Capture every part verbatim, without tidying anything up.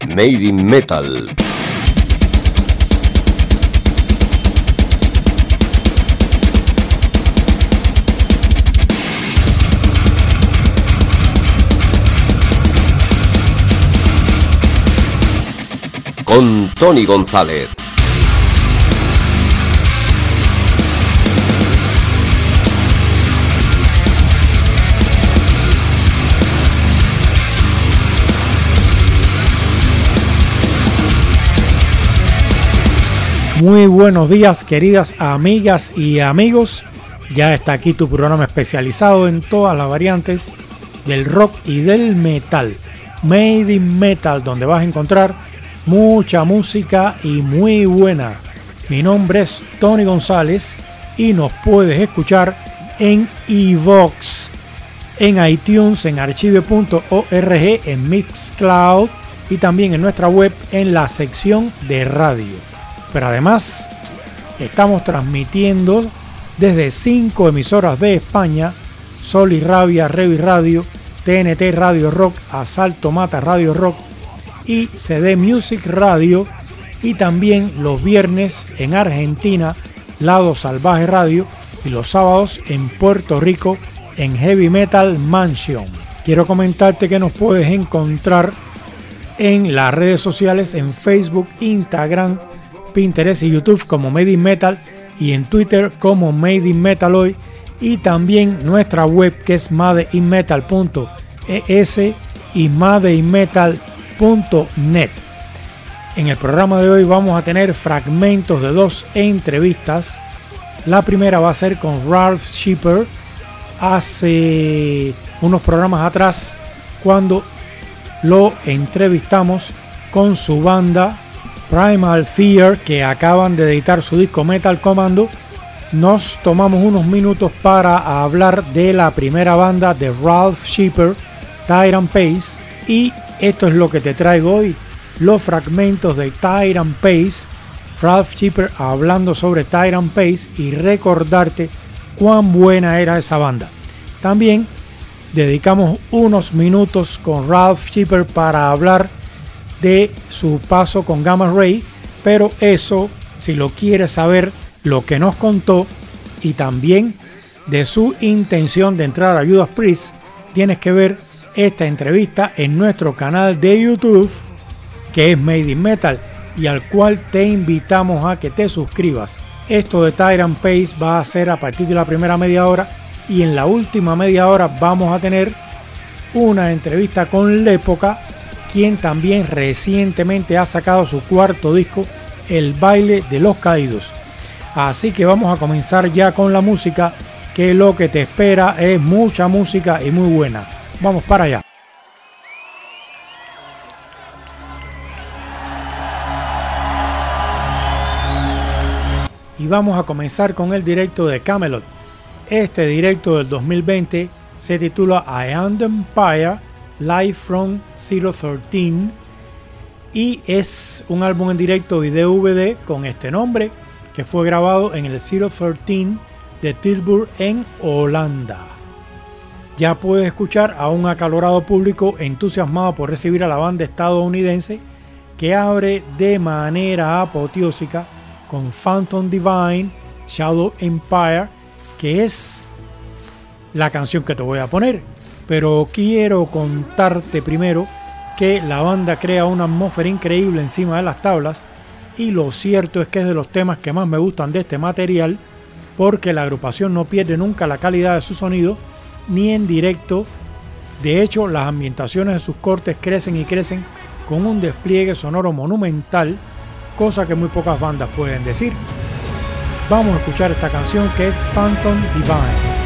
Made in Metal. Con Tony González. Muy buenos días, queridas amigas y amigos. Ya está aquí tu programa especializado en todas las variantes del rock y del metal. Made in Metal, donde vas a encontrar mucha música y muy buena. Mi nombre es Tony González y nos puedes escuchar en iVoox, en iTunes, en archive punto org, en Mixcloud y también en nuestra web en la sección de radio. Pero además estamos transmitiendo desde cinco emisoras de España: Sol y Rabia, Revi Radio, T N T Radio Rock, Asalto Mata Radio Rock y C D Music Radio, y también los viernes en Argentina, Lado Salvaje Radio, y los sábados en Puerto Rico en Heavy Metal Mansion. Quiero comentarte que nos puedes encontrar en las redes sociales, en Facebook, Instagram, Pinterest y YouTube como Made in Metal, y en Twitter como Made in Metaloid, y también nuestra web que es made in metal punto e s y made in metal punto net. En el programa de hoy vamos a tener fragmentos de dos entrevistas. La primera va a ser con Ralph Shepard, hace unos programas atrás, cuando lo entrevistamos con su banda Primal Fear, que acaban de editar su disco Metal Commando. Nos tomamos unos minutos para hablar de la primera banda de Ralph Shepard, Tyrant Pace, y esto es lo que te traigo hoy: los fragmentos de Tyrant Pace, Ralph Shepard hablando sobre Tyrant Pace y recordarte cuán buena era esa banda. También dedicamos unos minutos con Ralph Shepard para hablar de su paso con Gamma Ray, pero eso, si lo quieres saber, lo que nos contó, y también de su intención de entrar a Judas Priest, tienes que ver esta entrevista en nuestro canal de YouTube, que es Made in Metal, y al cual te invitamos a que te suscribas. Esto de Tyrant Pace va a ser a partir de la primera media hora, y en la última media hora vamos a tener una entrevista con L'Época, quien también recientemente ha sacado su cuarto disco, El Baile de los Caídos. Así que vamos a comenzar ya con la música, que lo que te espera es mucha música y muy buena. Vamos para allá. Y vamos a comenzar con el directo de Kamelot. Este directo del dos mil veinte se titula I Am the Empire, Live from cero trece, y es un álbum en directo y D V D con este nombre, que fue grabado en el cero trece de Tilburg en Holanda. Ya puedes escuchar a un acalorado público entusiasmado por recibir a la banda estadounidense, que abre de manera apoteósica con Phantom Divine, Shadow Empire, que es la canción que te voy a poner. Pero quiero contarte primero que la banda crea una atmósfera increíble encima de las tablas, y lo cierto es que es de los temas que más me gustan de este material, porque la agrupación no pierde nunca la calidad de su sonido, ni en directo. De hecho, las ambientaciones de sus cortes crecen y crecen con un despliegue sonoro monumental, cosa que muy pocas bandas pueden decir. Vamos a escuchar esta canción, que es Phantom Divine.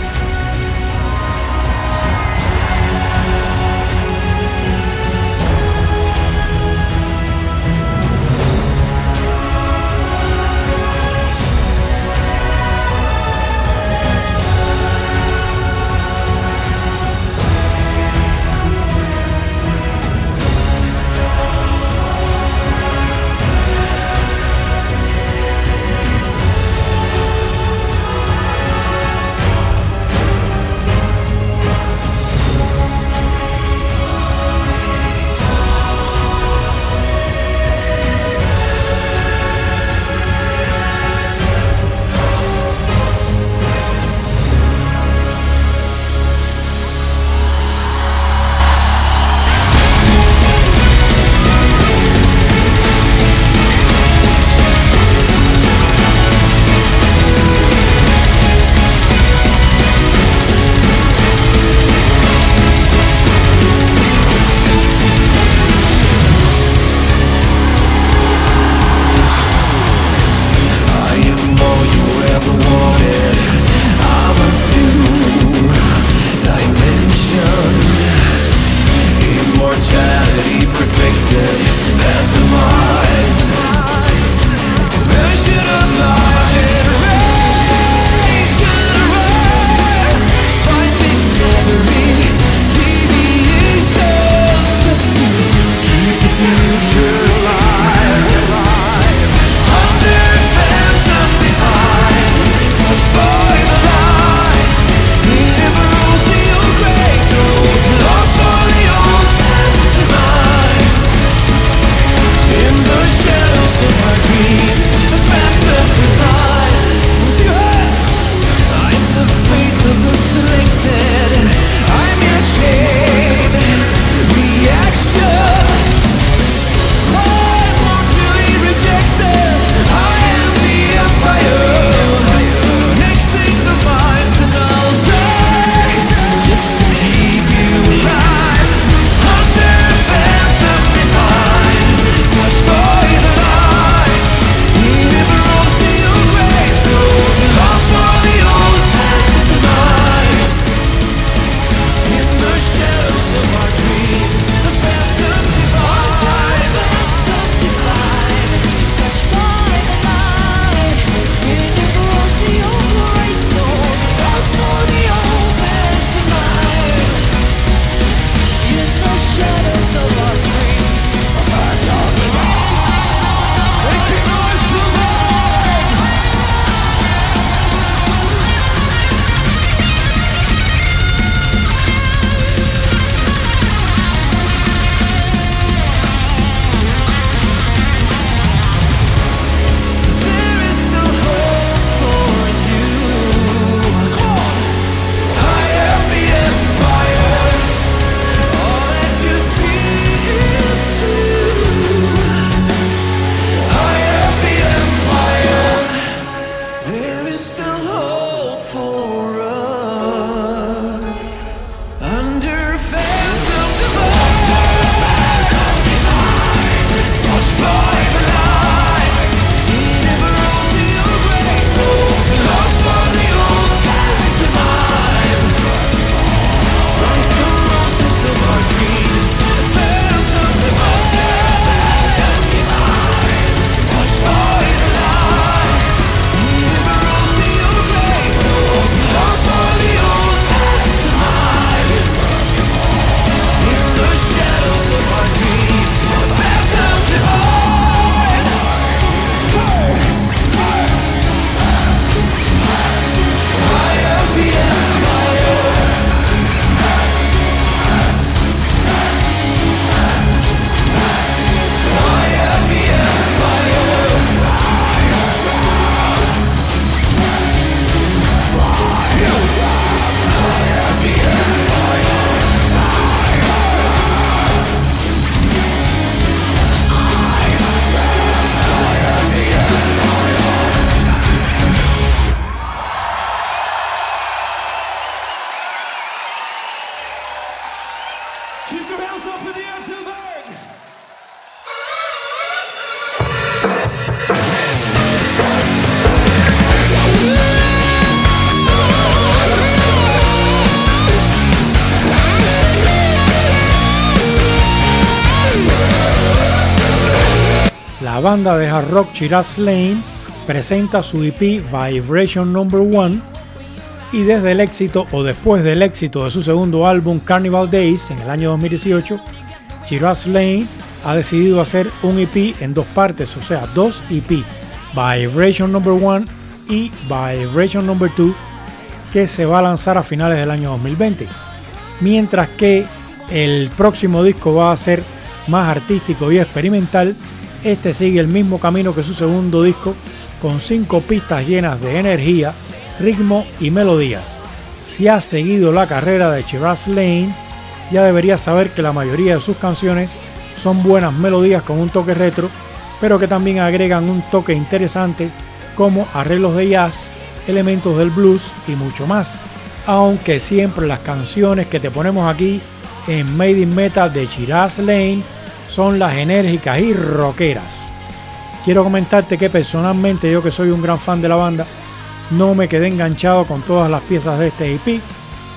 la banda de hard rock Shiraz Lane presenta su E P Vibration Number One, y desde el éxito o después del éxito de su segundo álbum Carnival Days en el año dos mil dieciocho, Shiraz Lane ha decidido hacer un E P en dos partes, o sea, dos E P, Vibration Number One y Vibration Number Two, que se va a lanzar a finales del año dos mil veinte, mientras que el próximo disco va a ser más artístico y experimental. Este sigue el mismo camino que su segundo disco, con cinco pistas llenas de energía, ritmo y melodías. Si has seguido la carrera de Shiraz Lane, ya deberías saber que la mayoría de sus canciones son buenas melodías con un toque retro, pero que también agregan un toque interesante como arreglos de jazz, elementos del blues y mucho más, aunque siempre las canciones que te ponemos aquí en Made in Metal de Shiraz Lane son las enérgicas y rockeras. Quiero comentarte que personalmente, yo que soy un gran fan de la banda, no me quedé enganchado con todas las piezas de este E P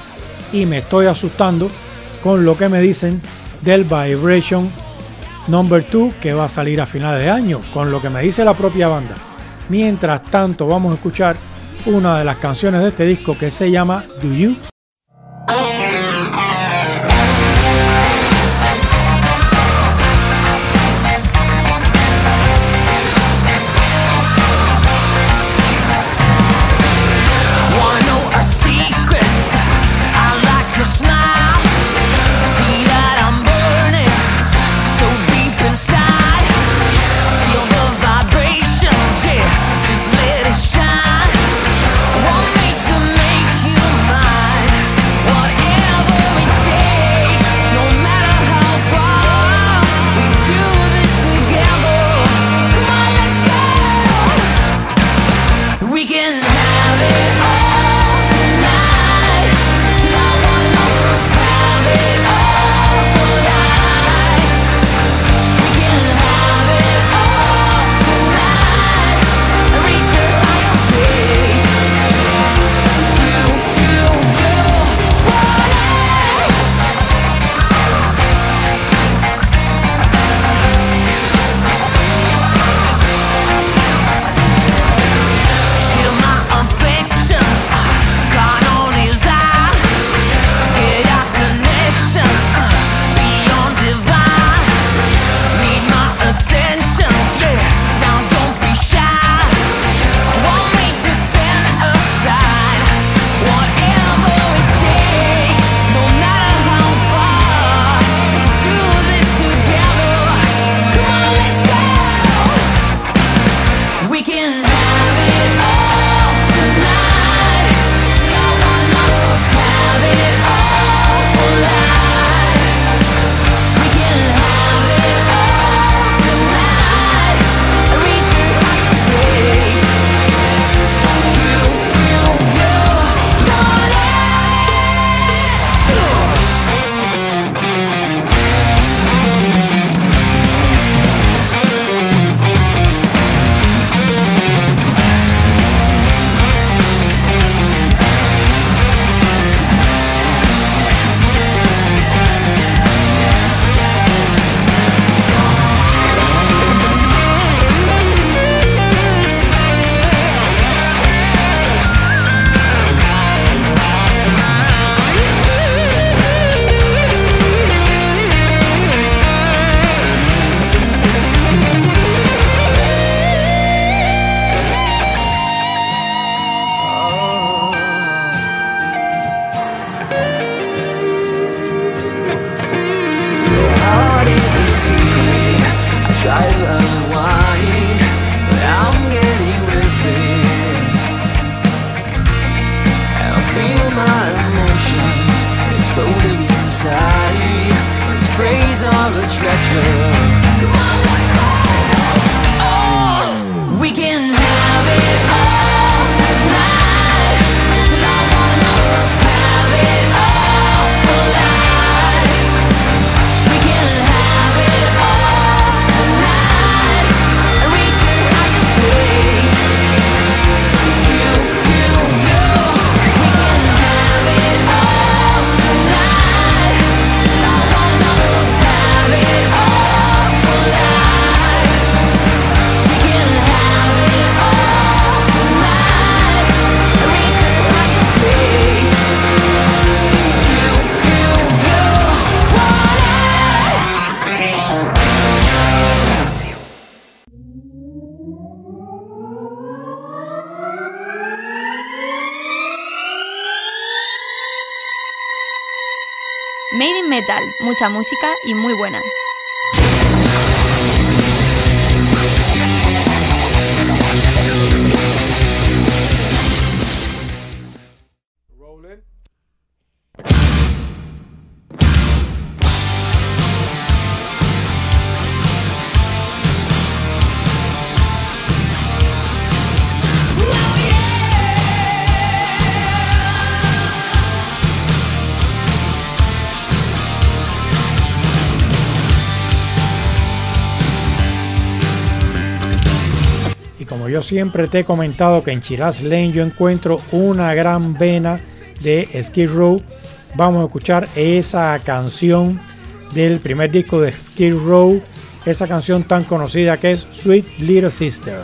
y me estoy asustando con lo que me dicen del Vibration Number Two, que va a salir a finales de año, con lo que me dice la propia banda. Mientras tanto, vamos a escuchar una de las canciones de este disco que se llama Do You. Oh in Metal, mucha música y muy buena. Como yo siempre te he comentado que en Shiraz Lane yo encuentro una gran vena de Skid Row, vamos a escuchar esa canción del primer disco de Skid Row, esa canción tan conocida que es Sweet Little Sister.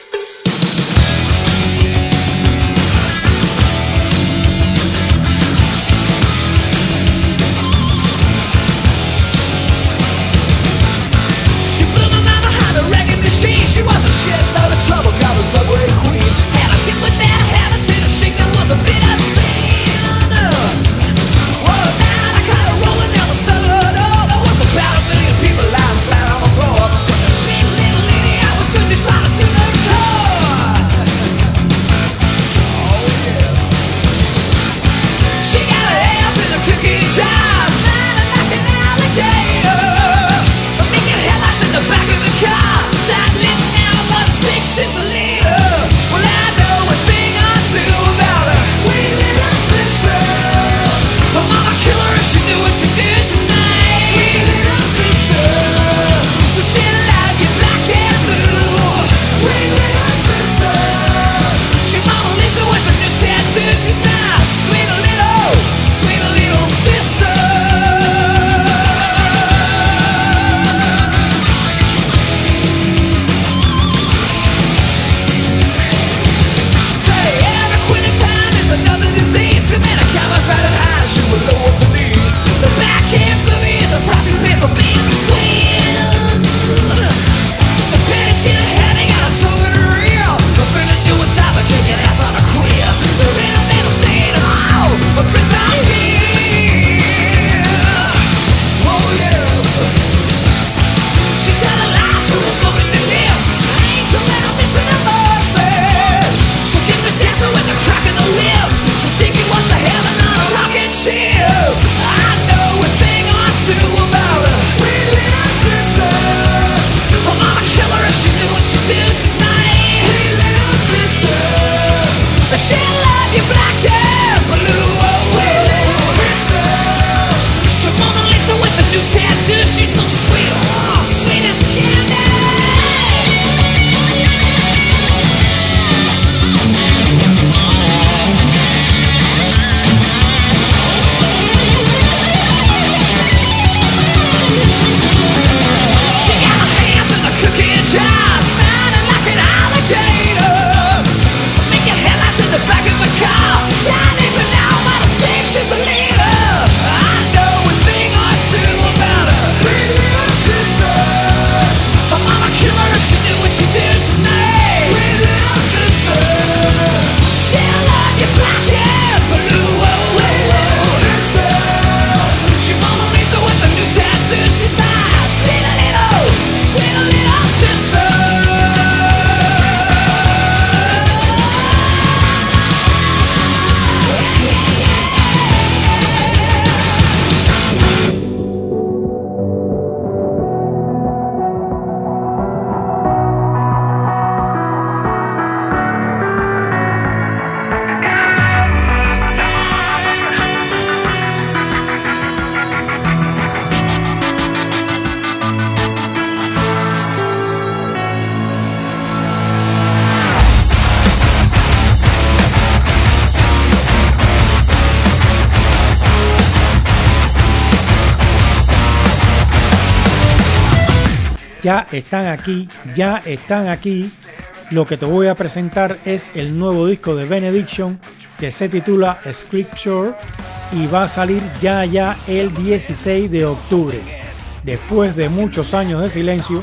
Ya están aquí, ya están aquí. Lo que te voy a presentar es el nuevo disco de Benediction que se titula Scripture y va a salir ya ya el dieciséis de octubre. Después de muchos años de silencio,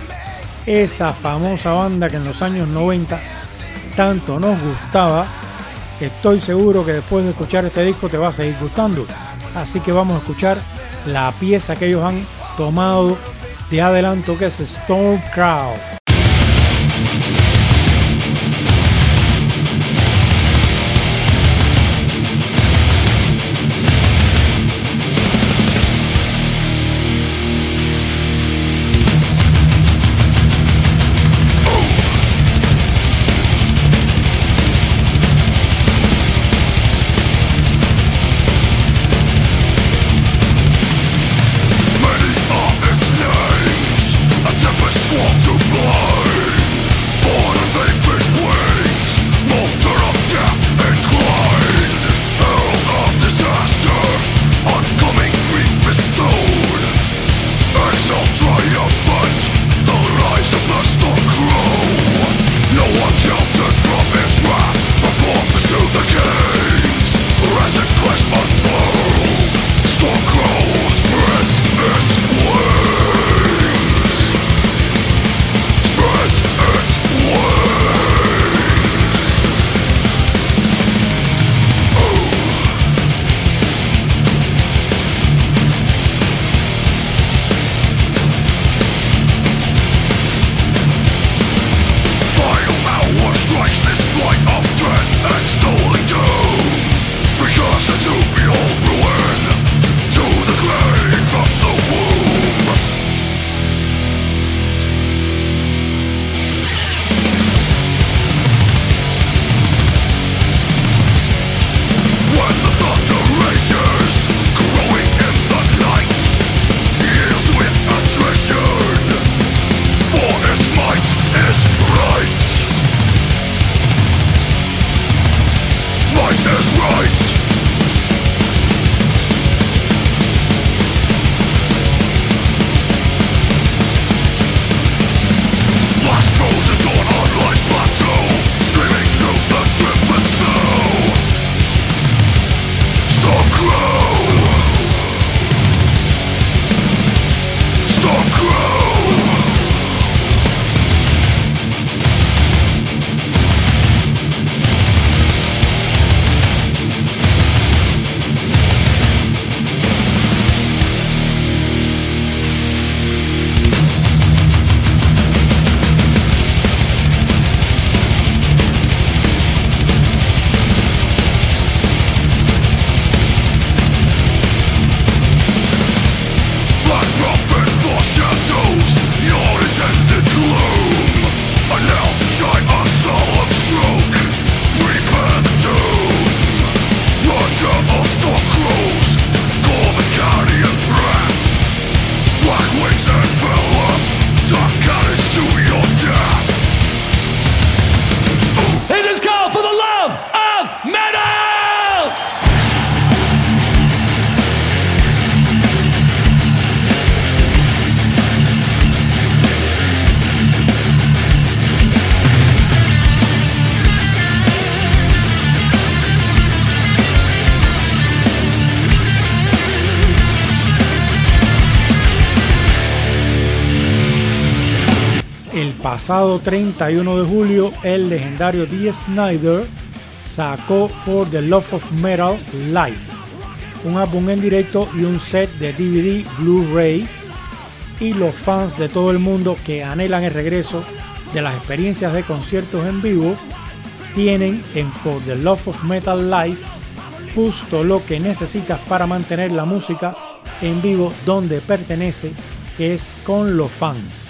esa famosa banda que en los años noventa tanto nos gustaba, estoy seguro que después de escuchar este disco te va a seguir gustando. Así que vamos a escuchar la pieza que ellos han tomado de adelanto, que es Storm Crowd. Pasado treinta y uno de julio, el legendario Dee Snider sacó For the Love of Metal Live, un álbum en directo y un set de D V D Blu-ray, y los fans de todo el mundo que anhelan el regreso de las experiencias de conciertos en vivo tienen en For the Love of Metal Live justo lo que necesitas para mantener la música en vivo donde pertenece, que es con los fans.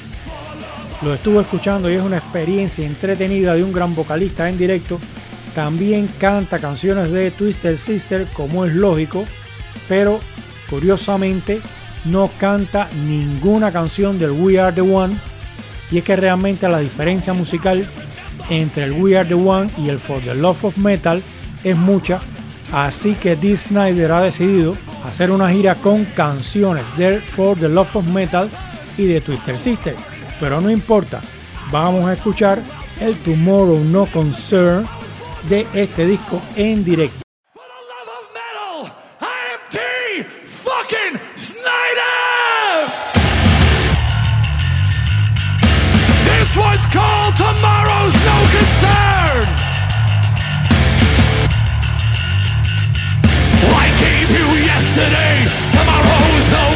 Lo estuve escuchando y es una experiencia entretenida de un gran vocalista en directo. También canta canciones de Twisted Sister, como es lógico, pero curiosamente no canta ninguna canción del We Are The One, y es que realmente la diferencia musical entre el We Are The One y el For the Love of Metal es mucha, así que Dee Snider ha decidido hacer una gira con canciones de For the Love of Metal y de Twisted Sister. Pero no importa, vamos a escuchar el Tomorrow No Concern de este disco en directo. For the love of metal, I am Dee fucking Snider! This one's called Tomorrow's No Concern! I gave you yesterday, tomorrow's no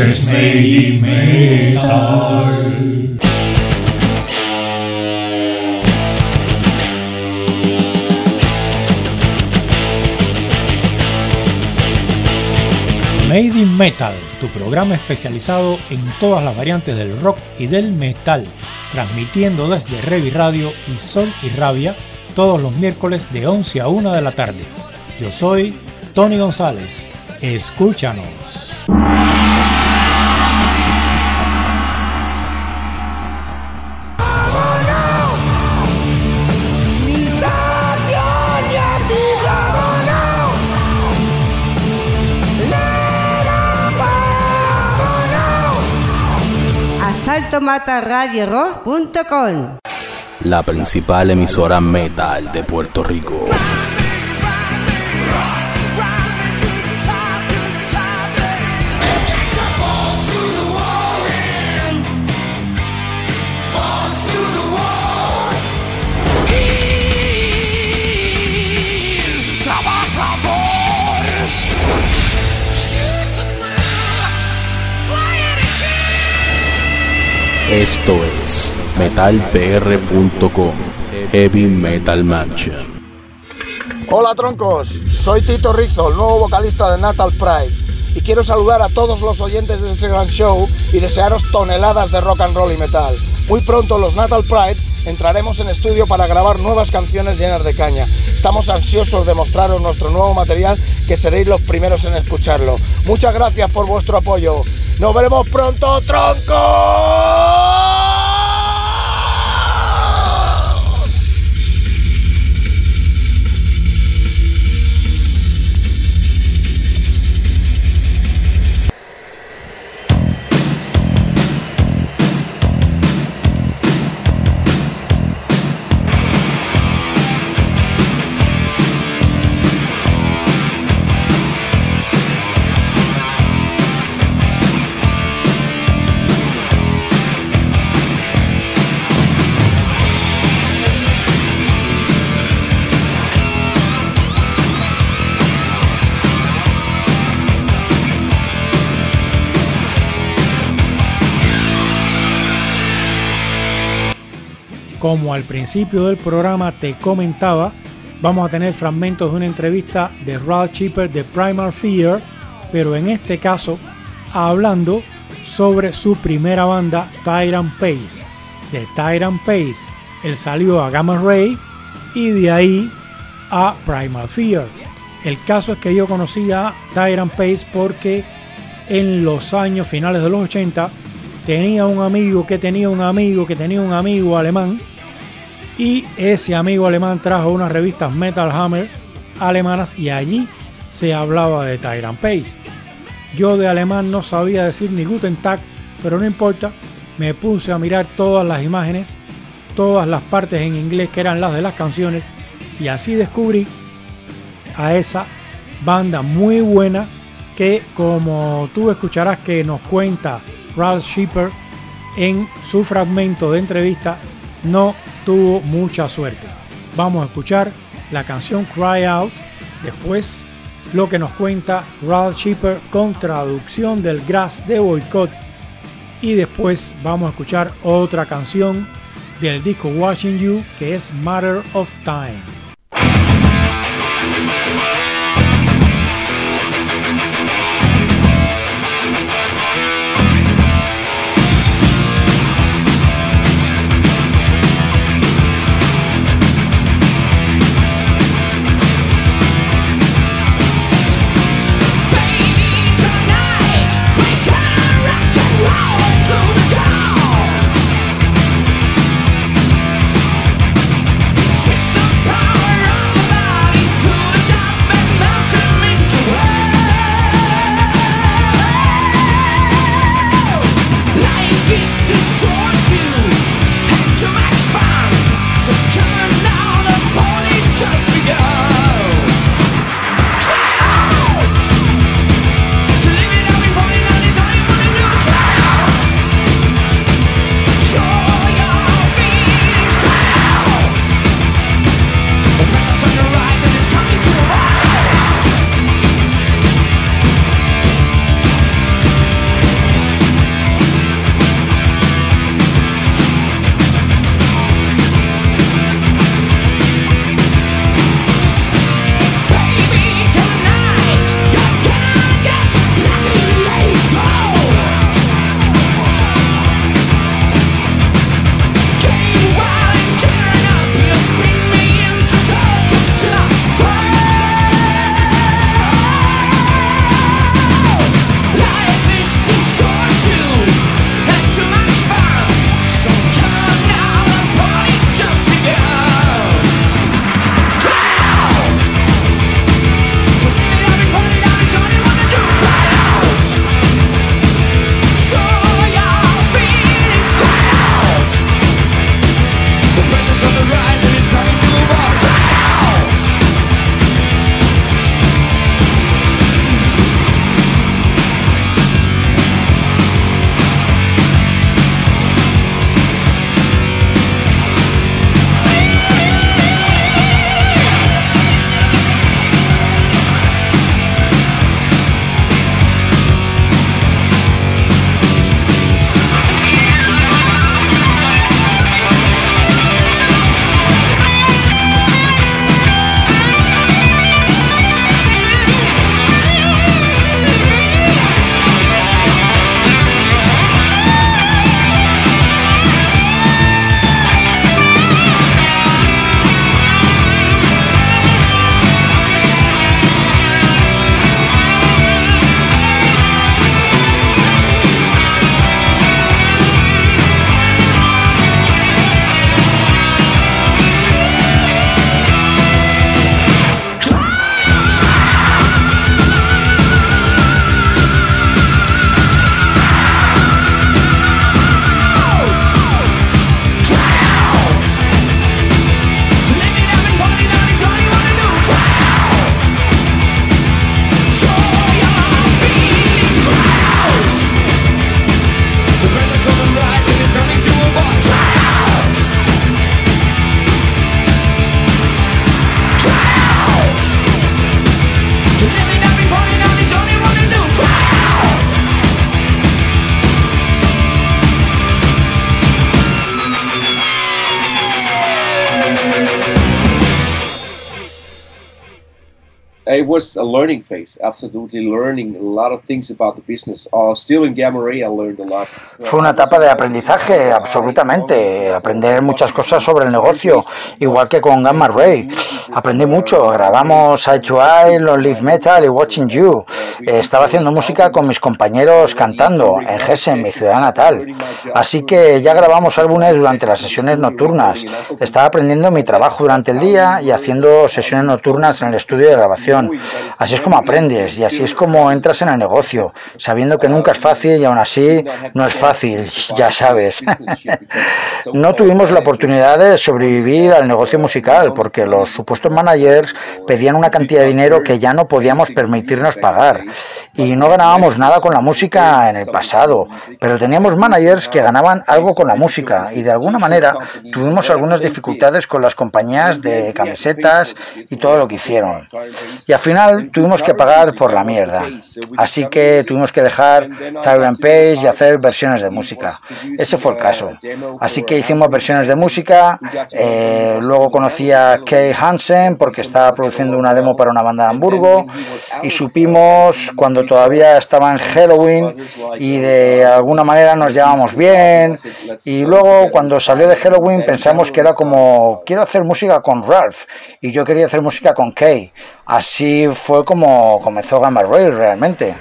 es Made in Metal. Made in Metal, tu programa especializado en todas las variantes del rock y del metal, transmitiendo desde Revi Radio y Sol y Rabia todos los miércoles de once a una de la tarde. Yo soy Tony González. Escúchanos. Asalto Mata Radio Rock punto com, la principal emisora metal de Puerto Rico. Esto es metal p r punto com, Heavy Metal Mansion. Hola troncos, soy Tito Rizzo, el nuevo vocalista de Natal Pride, y quiero saludar a todos los oyentes de este gran show y desearos toneladas de rock and roll y metal. Muy pronto los Natal Pride entraremos en estudio para grabar nuevas canciones llenas de caña. Estamos ansiosos de mostraros nuestro nuevo material, que seréis los primeros en escucharlo. Muchas gracias por vuestro apoyo. ¡Nos veremos pronto, troncos! Como al principio del programa te comentaba, vamos a tener fragmentos de una entrevista de Ralph Shepard de Primal Fear, pero en este caso hablando sobre su primera banda, Tyrant Pace. De Tyrant Pace, él salió a Gamma Ray y de ahí a Primal Fear. El caso es que yo conocí a Tyrant Pace porque en los años finales de los ochenta tenía un amigo que tenía un amigo que tenía un amigo alemán, y ese amigo alemán trajo unas revistas Metal Hammer alemanas y allí se hablaba de Tyrant Pace. Yo de alemán no sabía decir ni Guten Tag, pero no importa, me puse a mirar todas las imágenes, todas las partes en inglés que eran las de las canciones, y así descubrí a esa banda muy buena que, como tú escucharás que nos cuenta Ralph Shepard en su fragmento de entrevista, no tuvo mucha suerte. Vamos a escuchar la canción Cry Out, después lo que nos cuenta Ralph Shepard con traducción del Grass de Boycott, y después vamos a escuchar otra canción del disco Watching You, que es Matter of Time. Switch the power. it was a learning phase, absolutely learning a lot of things about the business. Uh, still in Gamma Ray, I learned a lot. Fue una etapa de aprendizaje, absolutamente. Aprender muchas cosas sobre el negocio, igual que con Gamma Ray. Aprendí mucho. Grabamos Eye to Eye, Long Live Metal y Watching You. Estaba haciendo música con mis compañeros cantando en Hessen, mi ciudad natal. Así que ya grabamos álbumes durante las sesiones nocturnas. Estaba aprendiendo mi trabajo durante el día y haciendo sesiones nocturnas en el estudio de grabación. Así es como aprendes y así es como entras en el negocio, sabiendo que nunca es fácil y aún así no es fácil, ya sabes. No tuvimos la oportunidad de sobrevivir al negocio musical porque los supuestos managers pedían una cantidad de dinero que ya no podíamos permitirnos pagar y no ganábamos nada con la música en el pasado, pero teníamos managers que ganaban algo con la música y de alguna manera tuvimos algunas dificultades con las compañías de camisetas y todo lo que hicieron. Y al final tuvimos que pagar por la mierda. Así que tuvimos que dejar Tyrant Page y hacer versiones de música. Ese fue el caso. Así que hicimos versiones de música. Eh, luego conocí a Kay Hansen porque estaba produciendo una demo para una banda de Hamburgo. Y supimos cuando todavía estaba en Helloween y de alguna manera nos llevábamos bien. Y luego cuando salió de Helloween pensamos que era como, quiero hacer música con Ralph. Y yo quería hacer música con Kay. Así fue como comenzó Gamma Ray realmente.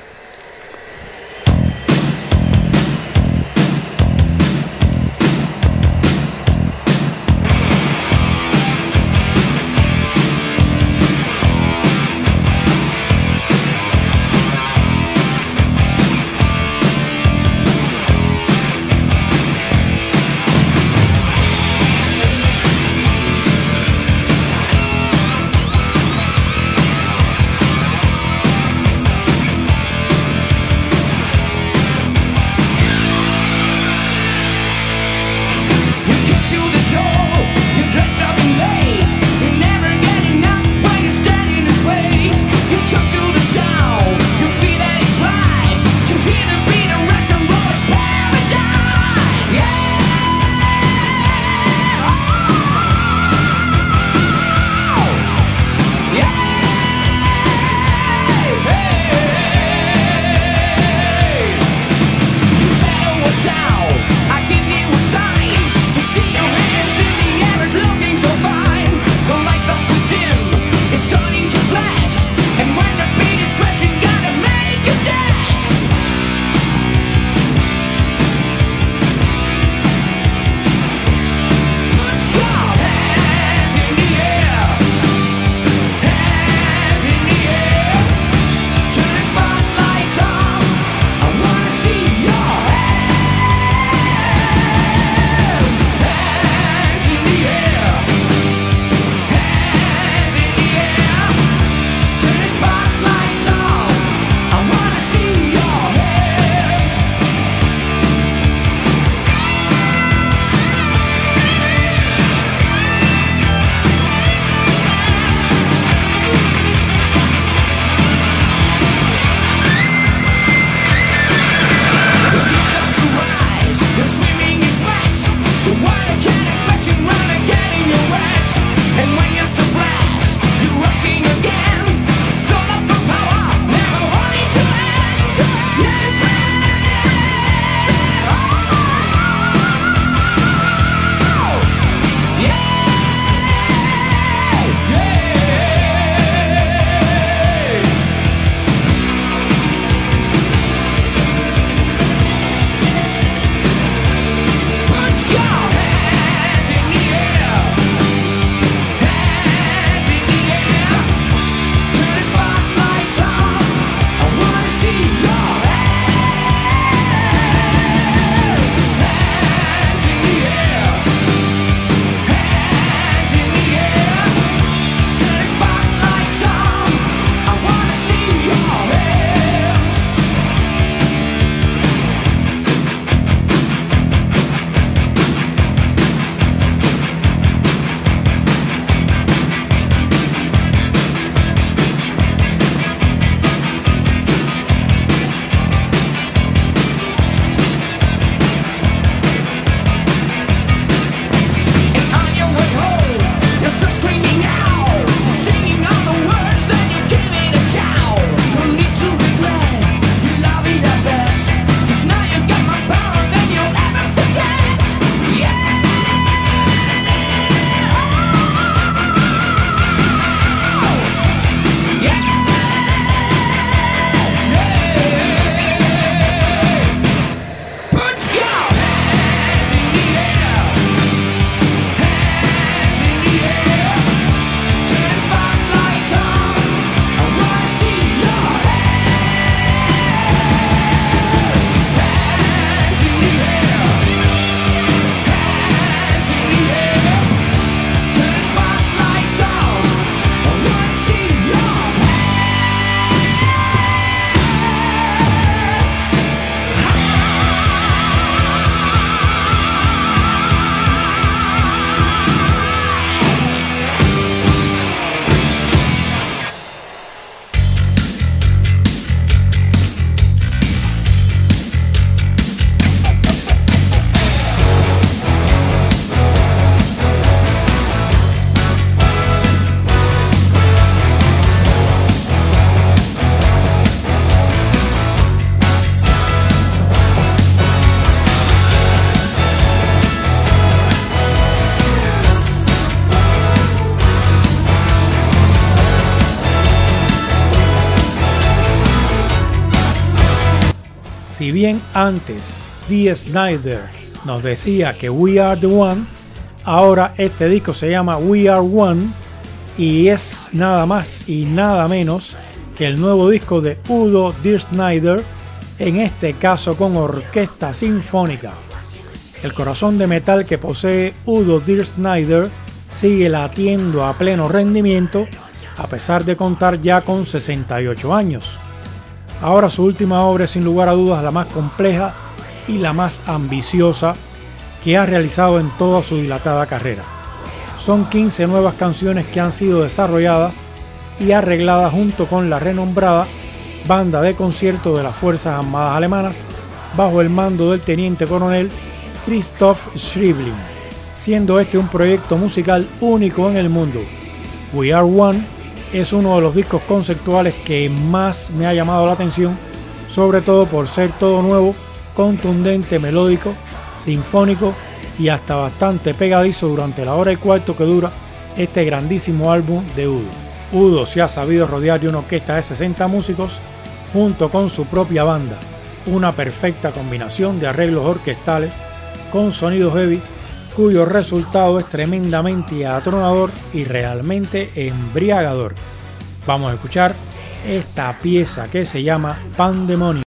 bien antes Dee Snider nos decía que We Are The One, ahora este disco se llama We Are One y es nada más y nada menos que el nuevo disco de Udo Dee Snider, en este caso con orquesta sinfónica. El corazón de metal que posee Udo Dee Snider sigue latiendo a pleno rendimiento a pesar de contar ya con sesenta y ocho años. Ahora su última obra es sin lugar a dudas la más compleja y la más ambiciosa que ha realizado en toda su dilatada carrera. Son quince nuevas canciones que han sido desarrolladas y arregladas junto con la renombrada banda de concierto de las Fuerzas Armadas Alemanas bajo el mando del teniente coronel Christoph Schriebling, siendo este un proyecto musical único en el mundo. We Are One es uno de los discos conceptuales que más me ha llamado la atención, sobre todo por ser todo nuevo, contundente, melódico, sinfónico y hasta bastante pegadizo durante la hora y cuarto que dura este grandísimo álbum de Udo. Udo se ha sabido rodear de una orquesta de sesenta músicos junto con su propia banda, una perfecta combinación de arreglos orquestales con sonido heavy, cuyo resultado es tremendamente atronador y realmente embriagador. Vamos a escuchar esta pieza que se llama Pandemonium.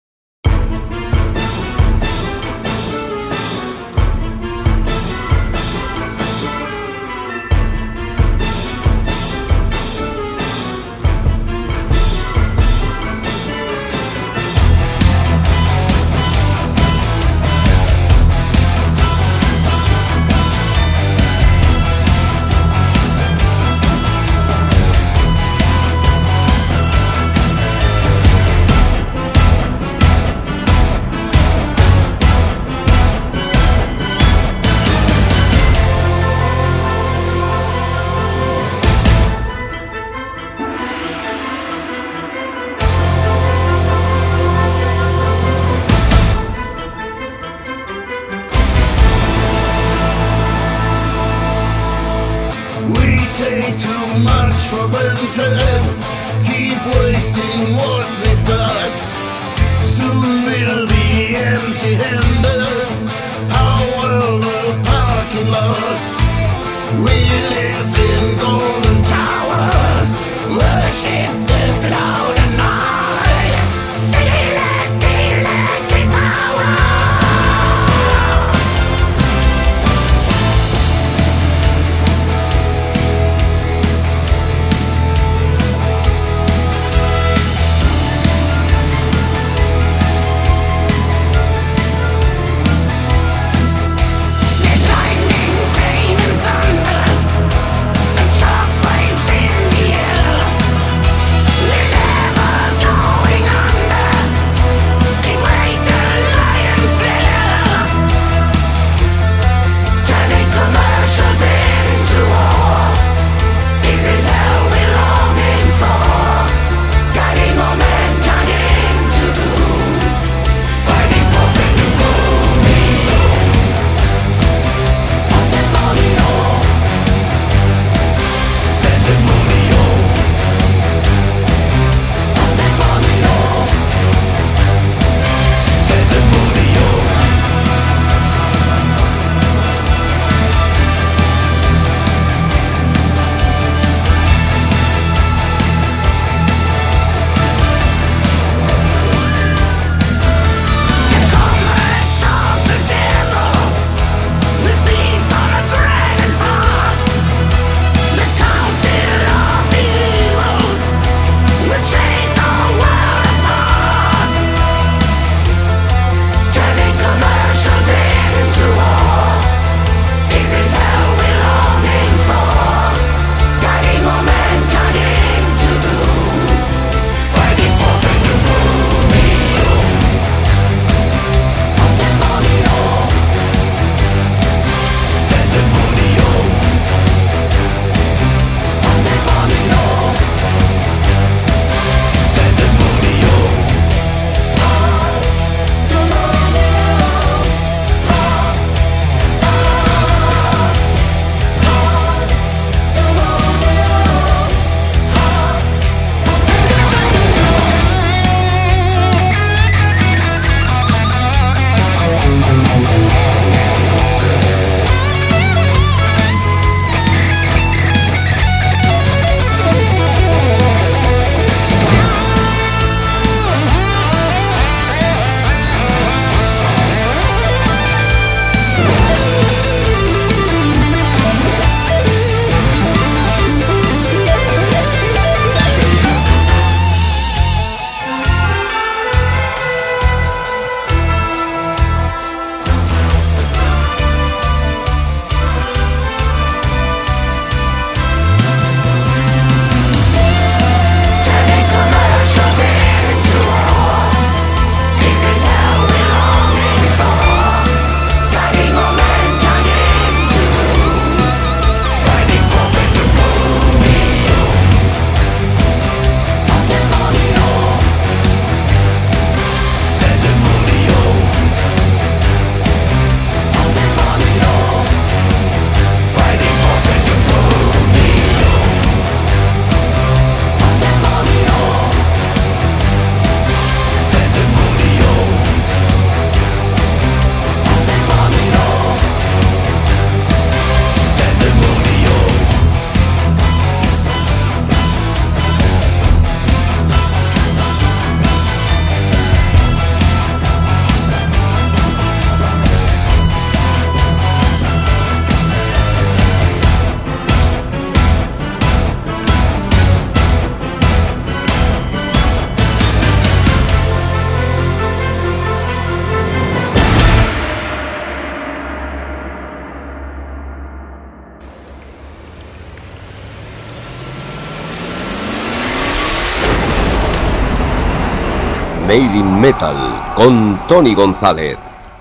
Made in Metal con Tony González.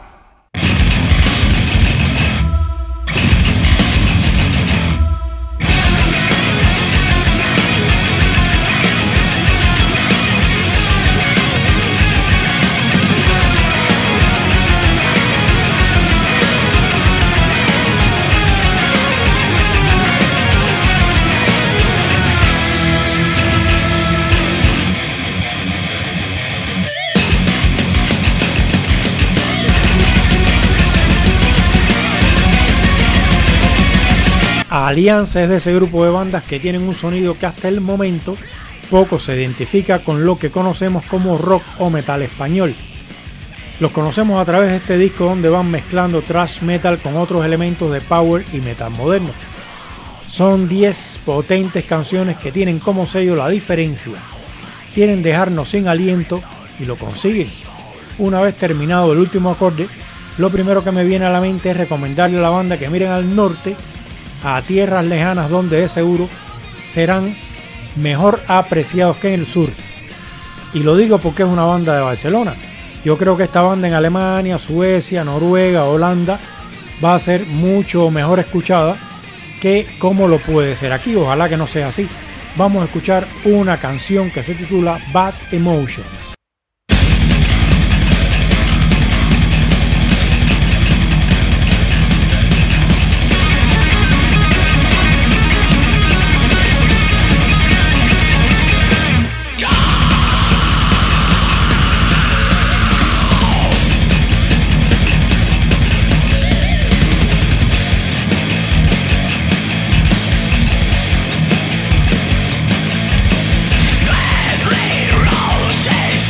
Alianza es de ese grupo de bandas que tienen un sonido que hasta el momento poco se identifica con lo que conocemos como rock o metal español. Los conocemos a través de este disco donde van mezclando thrash metal con otros elementos de power y metal moderno. Son diez potentes canciones que tienen como sello la diferencia. Quieren dejarnos sin aliento y lo consiguen. Una vez terminado el último acorde, lo primero que me viene a la mente es recomendarle a la banda que miren al norte, a tierras lejanas donde de seguro serán mejor apreciados que en el sur. Y lo digo porque es una banda de Barcelona. Yo creo que esta banda en Alemania, Suecia, Noruega, Holanda va a ser mucho mejor escuchada que como lo puede ser aquí. Ojalá que no sea así. Vamos a escuchar una canción que se titula Bad Emotions. Roses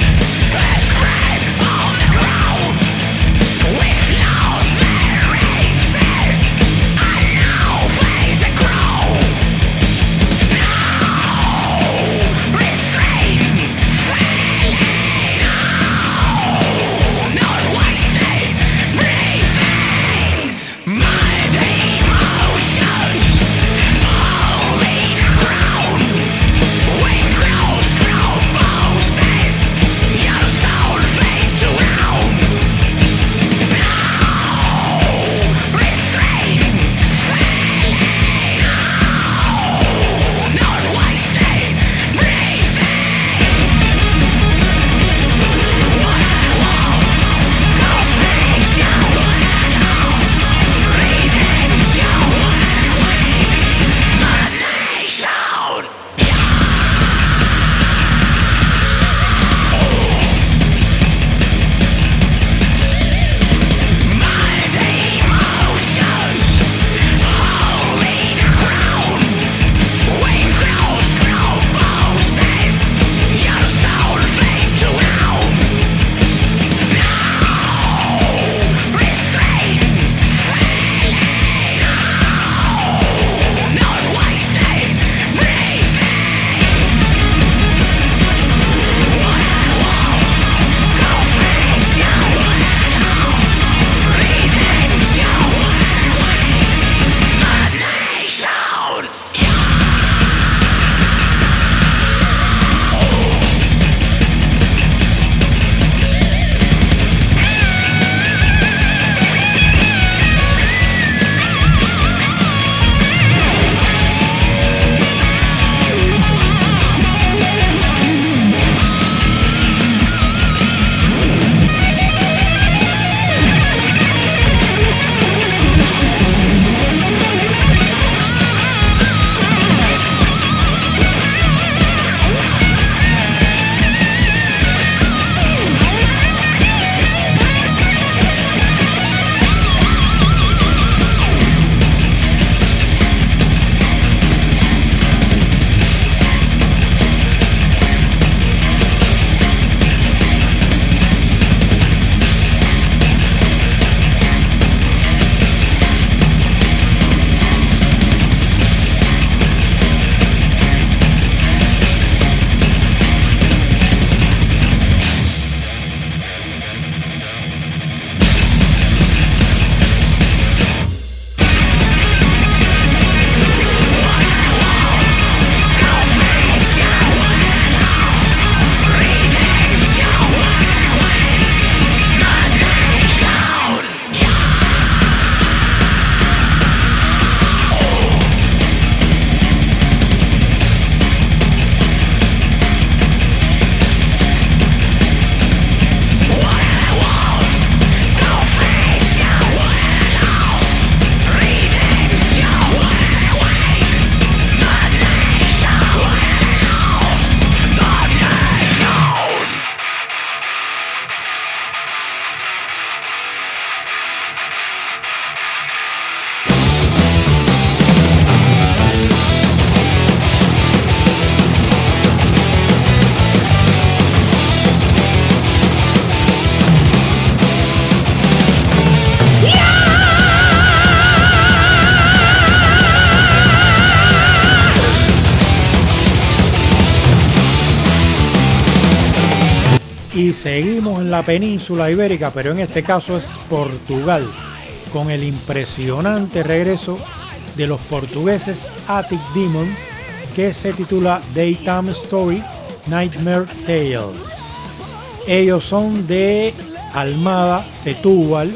Y seguimos en la península ibérica, pero en este caso es Portugal, con el impresionante regreso de los portugueses Attic Demon, que se titula Daytime Story Nightmare Tales. Ellos son de Almada, Setúbal,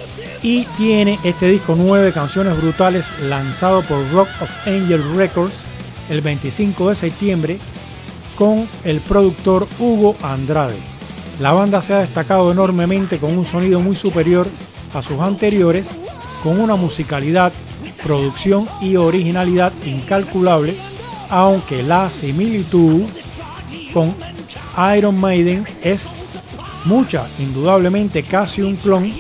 y tiene este disco nueve canciones brutales, lanzado por Rock of Angel Records el veinticinco de septiembre con el productor Hugo Andrade. La banda se ha destacado enormemente con un sonido muy superior a sus anteriores, con una musicalidad, producción y originalidad incalculable, aunque la similitud con Iron Maiden es mucha, indudablemente casi un clon.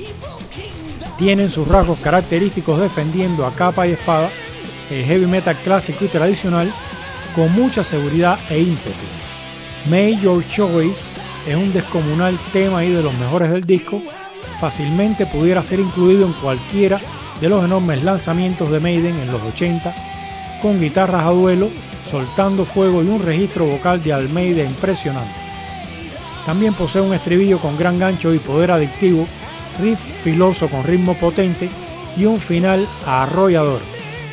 Tienen sus rasgos característicos defendiendo a capa y espada el heavy metal clásico y tradicional con mucha seguridad e ímpetu. Make Your Choice es un descomunal tema y de los mejores del disco. Fácilmente pudiera ser incluido en cualquiera de los enormes lanzamientos de Maiden en los ochenta, con guitarras a duelo, soltando fuego y un registro vocal de Almeida impresionante. También posee un estribillo con gran gancho y poder adictivo, riff filoso con ritmo potente y un final arrollador.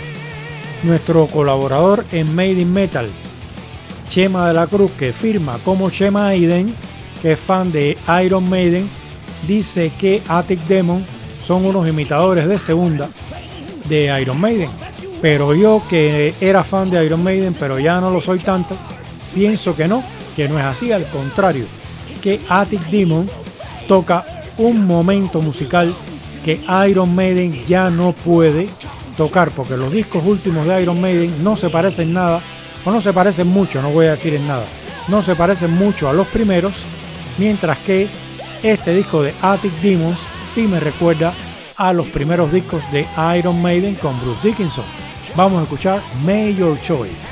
Nuestro colaborador en Made in Metal, Chema de la Cruz, que firma como Chema Aiden, que es fan de Iron Maiden, dice que Attic Demon son unos imitadores de segunda de Iron Maiden. Pero yo, que era fan de Iron Maiden pero ya no lo soy tanto, pienso que no, que no es así, al contrario, que Attic Demon toca un momento musical que Iron Maiden ya no puede tocar, porque los discos últimos de Iron Maiden no se parecen nada, o no se parecen mucho, no voy a decir en nada, no se parecen mucho a los primeros, mientras que este disco de Attic Demons sí me recuerda a los primeros discos de Iron Maiden con Bruce Dickinson. Vamos a escuchar Make Your Choice.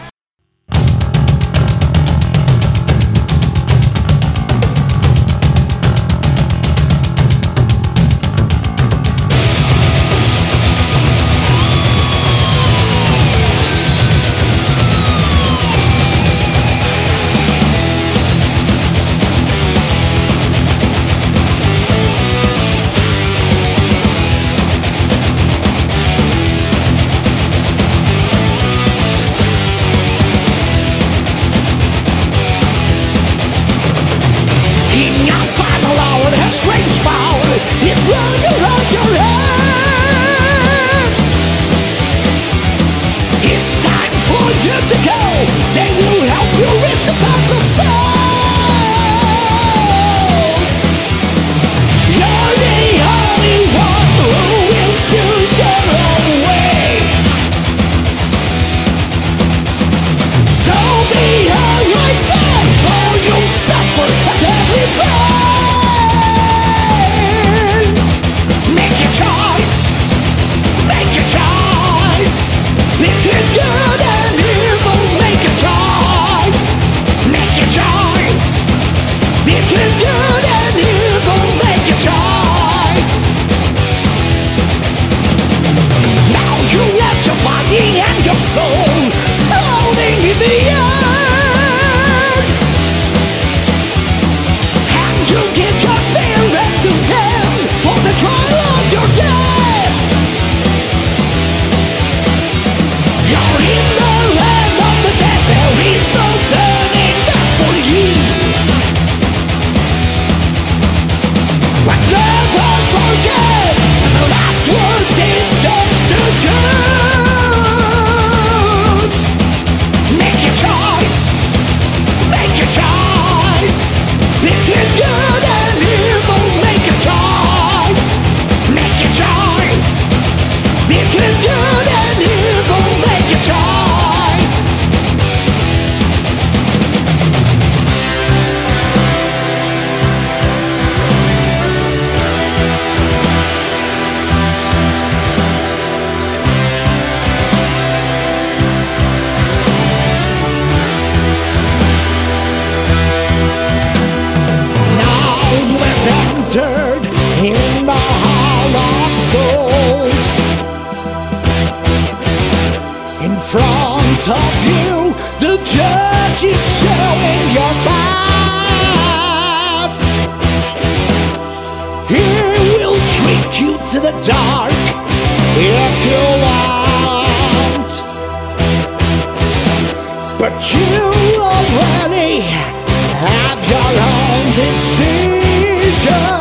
Of you, the judge is showing your badge. He will drink you to the dark if you want, but you already have your own decision.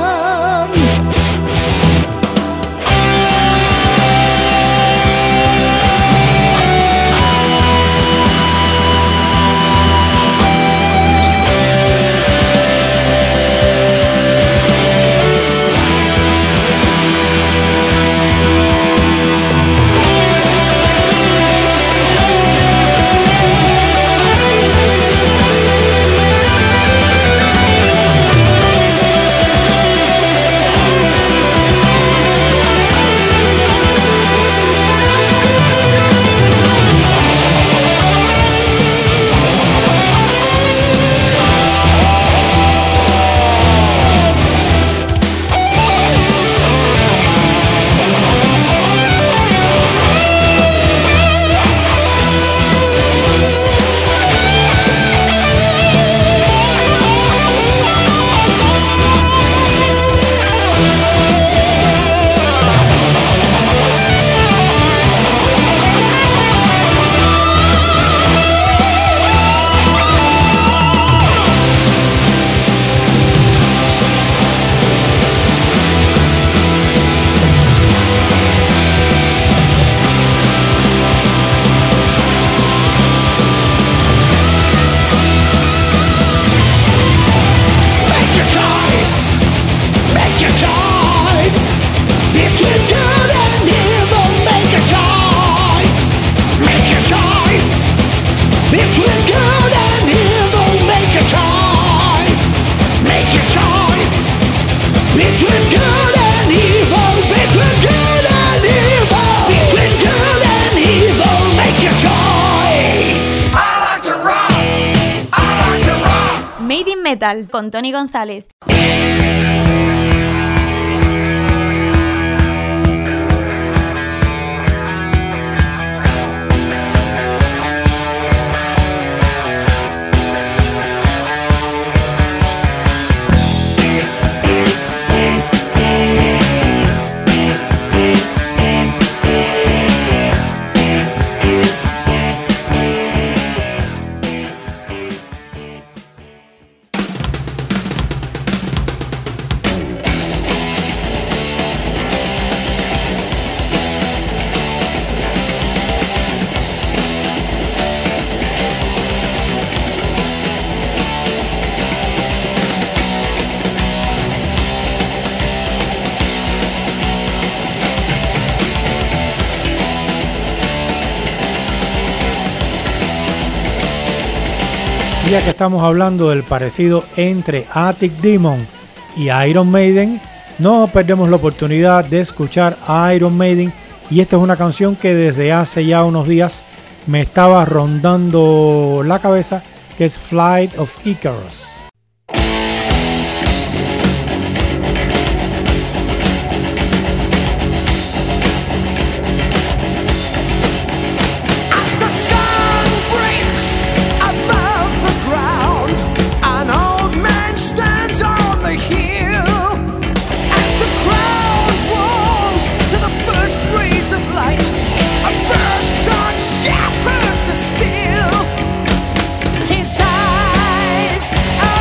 Metal con Tony González. Ya que estamos hablando del parecido entre Attic Demon y Iron Maiden, no perdemos la oportunidad de escuchar a Iron Maiden, y esta es una canción que desde hace ya unos días me estaba rondando la cabeza, que es Flight of Icarus. Shatters the steel. His eyes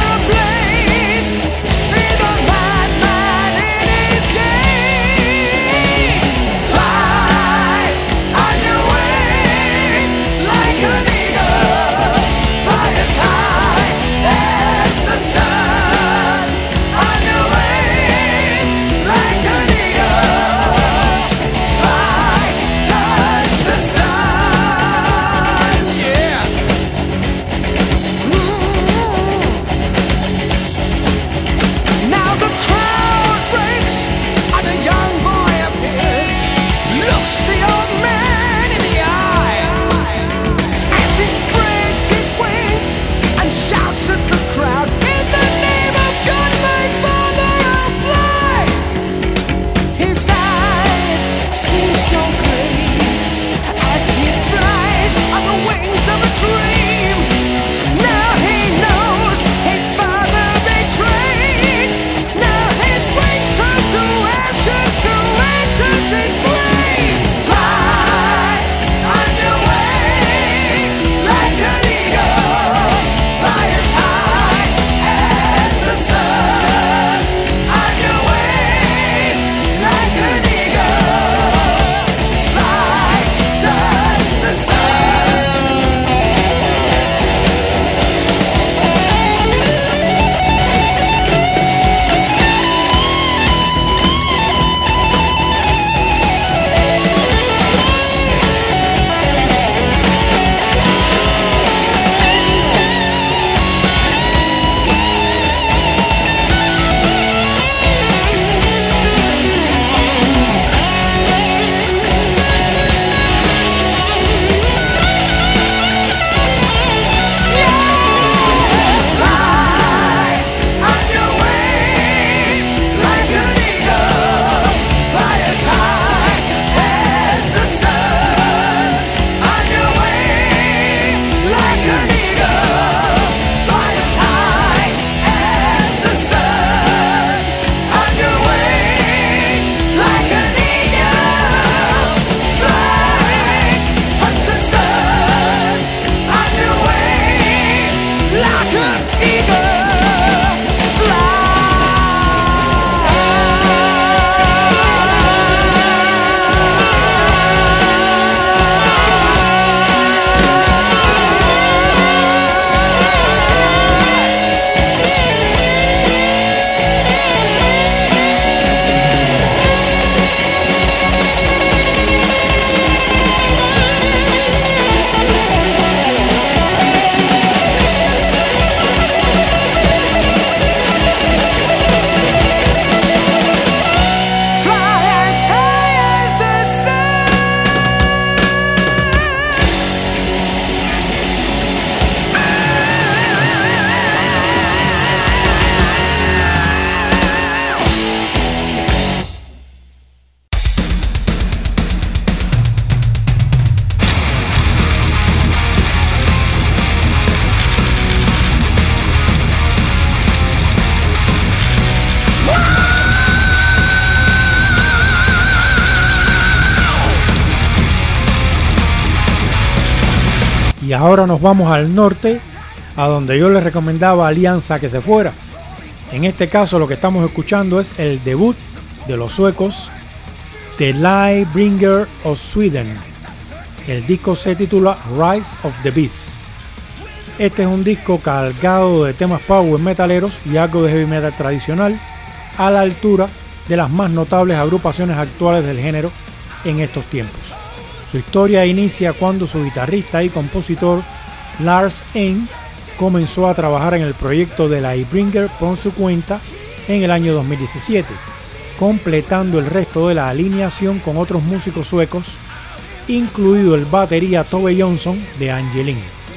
Y ahora nos vamos al norte, a donde yo les recomendaba a Alianza que se fuera. En este caso lo que estamos escuchando es el debut de los suecos The Lightbringer of Sweden. El disco se titula Rise of the Beast. Este es un disco cargado de temas power metaleros y algo de heavy metal tradicional, a la altura de las más notables agrupaciones actuales del género en estos tiempos. Su historia inicia cuando su guitarrista y compositor Lars Ein comenzó a trabajar en el proyecto de Lightbringer por su cuenta en el año dos mil diecisiete, completando el resto de la alineación con otros músicos suecos, incluido el batería Tove Jansson de Angelin.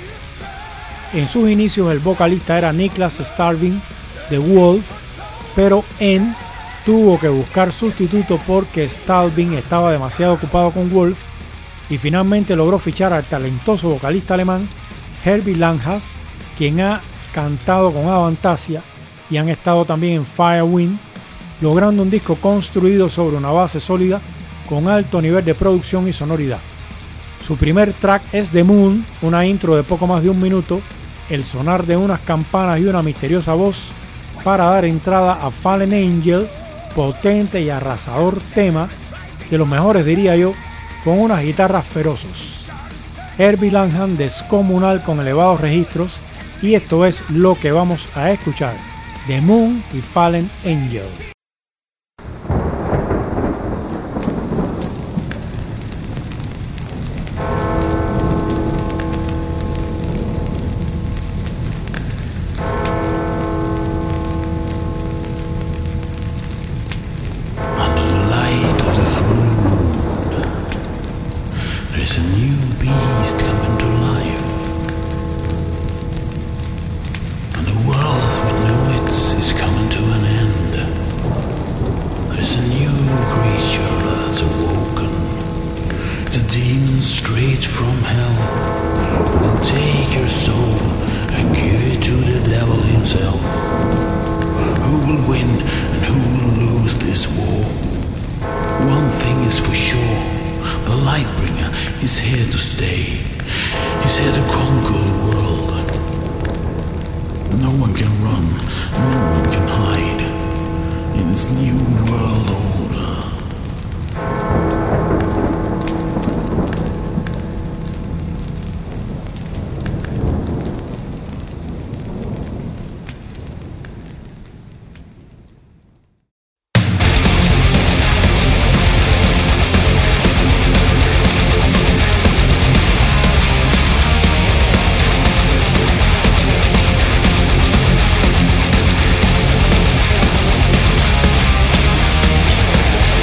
En sus inicios el vocalista era Niklas Starving de Wolf, pero Ein tuvo que buscar sustituto porque Starving estaba demasiado ocupado con Wolf y finalmente logró fichar al talentoso vocalista alemán Herbie Langhans, quien ha cantado con Avantasia y han estado también en Firewind, logrando un disco construido sobre una base sólida con alto nivel de producción y sonoridad. Su primer track es The Moon, una intro de poco más de un minuto, el sonar de unas campanas y una misteriosa voz para dar entrada a Fallen Angel, potente y arrasador tema, de los mejores diría yo, con unas guitarras feroces. Herbie Langhans descomunal con elevados registros, y esto es lo que vamos a escuchar, The Moon y Fallen Angel. We'll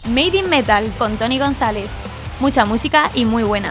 Made in Metal con Tony González. Mucha música y muy buena.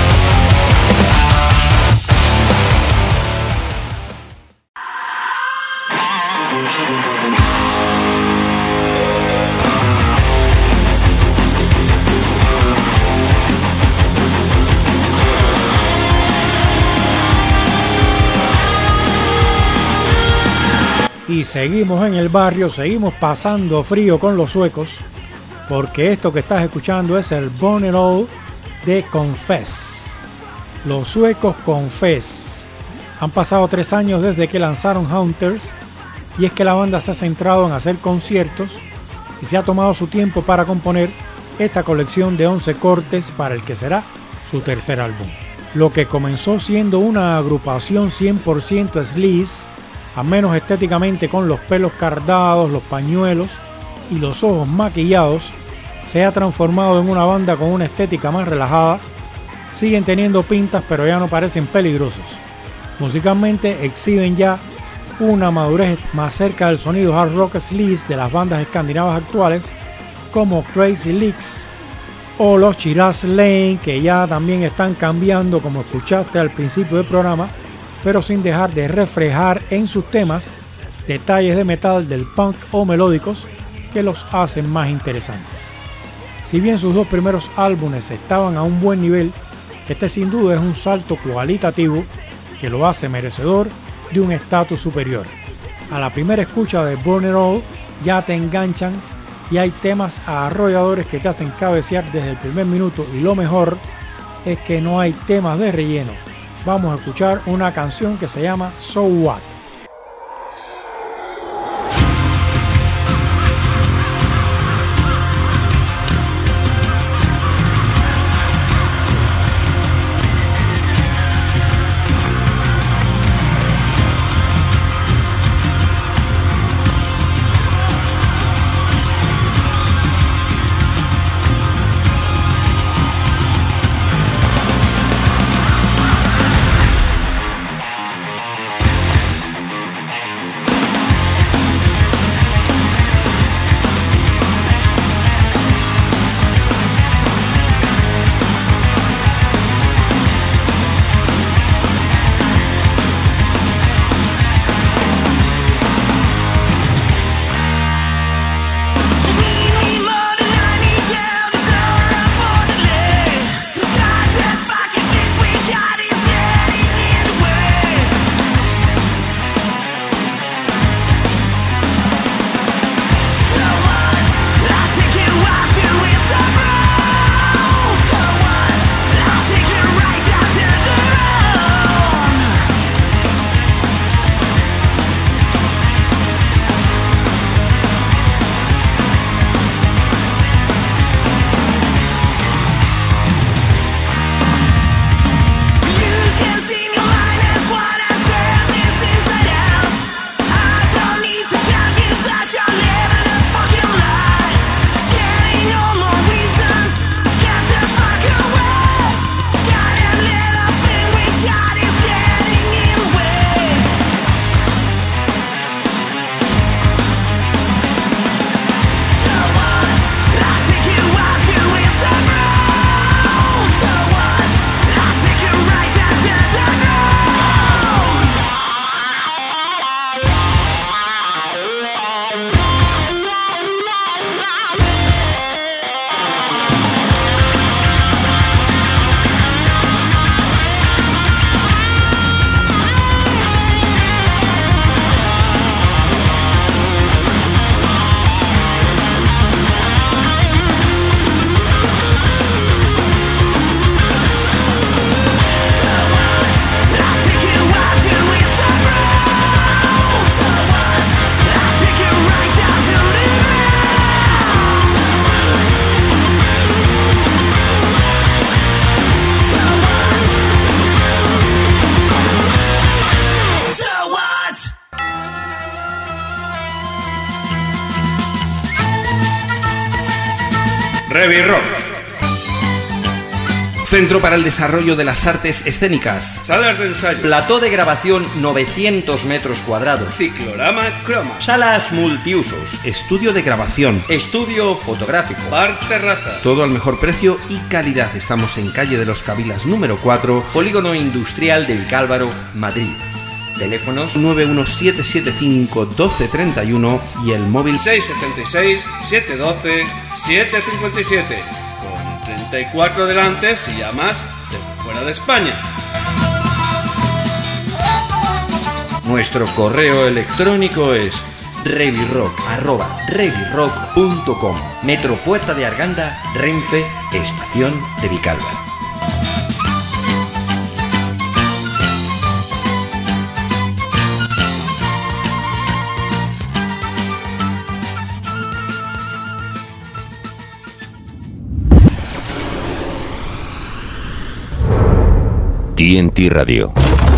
Y seguimos en el barrio, seguimos pasando frío con los suecos, porque esto que estás escuchando es el Burn It All de Confess. Los suecos Confess. Han pasado tres años desde que lanzaron Hunters, y es que la banda se ha centrado en hacer conciertos y se ha tomado su tiempo para componer esta colección de once cortes para el que será su tercer álbum. Lo que comenzó siendo una agrupación cien por ciento sleaze, a menos estéticamente con los pelos cardados, los pañuelos y los ojos maquillados, se ha transformado en una banda con una estética más relajada. Siguen teniendo pintas pero ya no parecen peligrosos. Musicalmente exhiben ya una madurez más cerca del sonido hard rock sleaze de las bandas escandinavas actuales como Crazy Leaks o los Shiraz Lane, que ya también están cambiando como escuchaste al principio del programa, pero sin dejar de reflejar en sus temas detalles de metal del punk o melódicos que los hacen más interesantes. Si bien sus dos primeros álbumes estaban a un buen nivel, este sin duda es un salto cualitativo que lo hace merecedor de un estatus superior. A la primera escucha de Burn It All ya te enganchan y hay temas arrolladores que te hacen cabecear desde el primer minuto, y lo mejor es que no hay temas de relleno. Vamos a escuchar una canción que se llama So What. Heavy Rock. Centro para el Desarrollo de las Artes Escénicas. Salas de ensayo. Plató de grabación novecientos metros cuadrados. Ciclorama croma. Salas multiusos. Estudio de grabación. Estudio fotográfico. Bar terraza. Todo al mejor precio y calidad. Estamos en calle de los Cabilas número cuatro, Polígono Industrial de Vicálvaro, Madrid. Teléfonos nueve uno siete siete cinco uno dos tres uno y el móvil seis siete seis, siete uno dos, siete cinco siete. Con treinta y cuatro delante si llamas de fuera de España. Nuestro correo electrónico es revirrock arroba revirrock punto com. Metro Puerta de Arganda, Renfe, Estación de Vicálvaro. T N T Radio.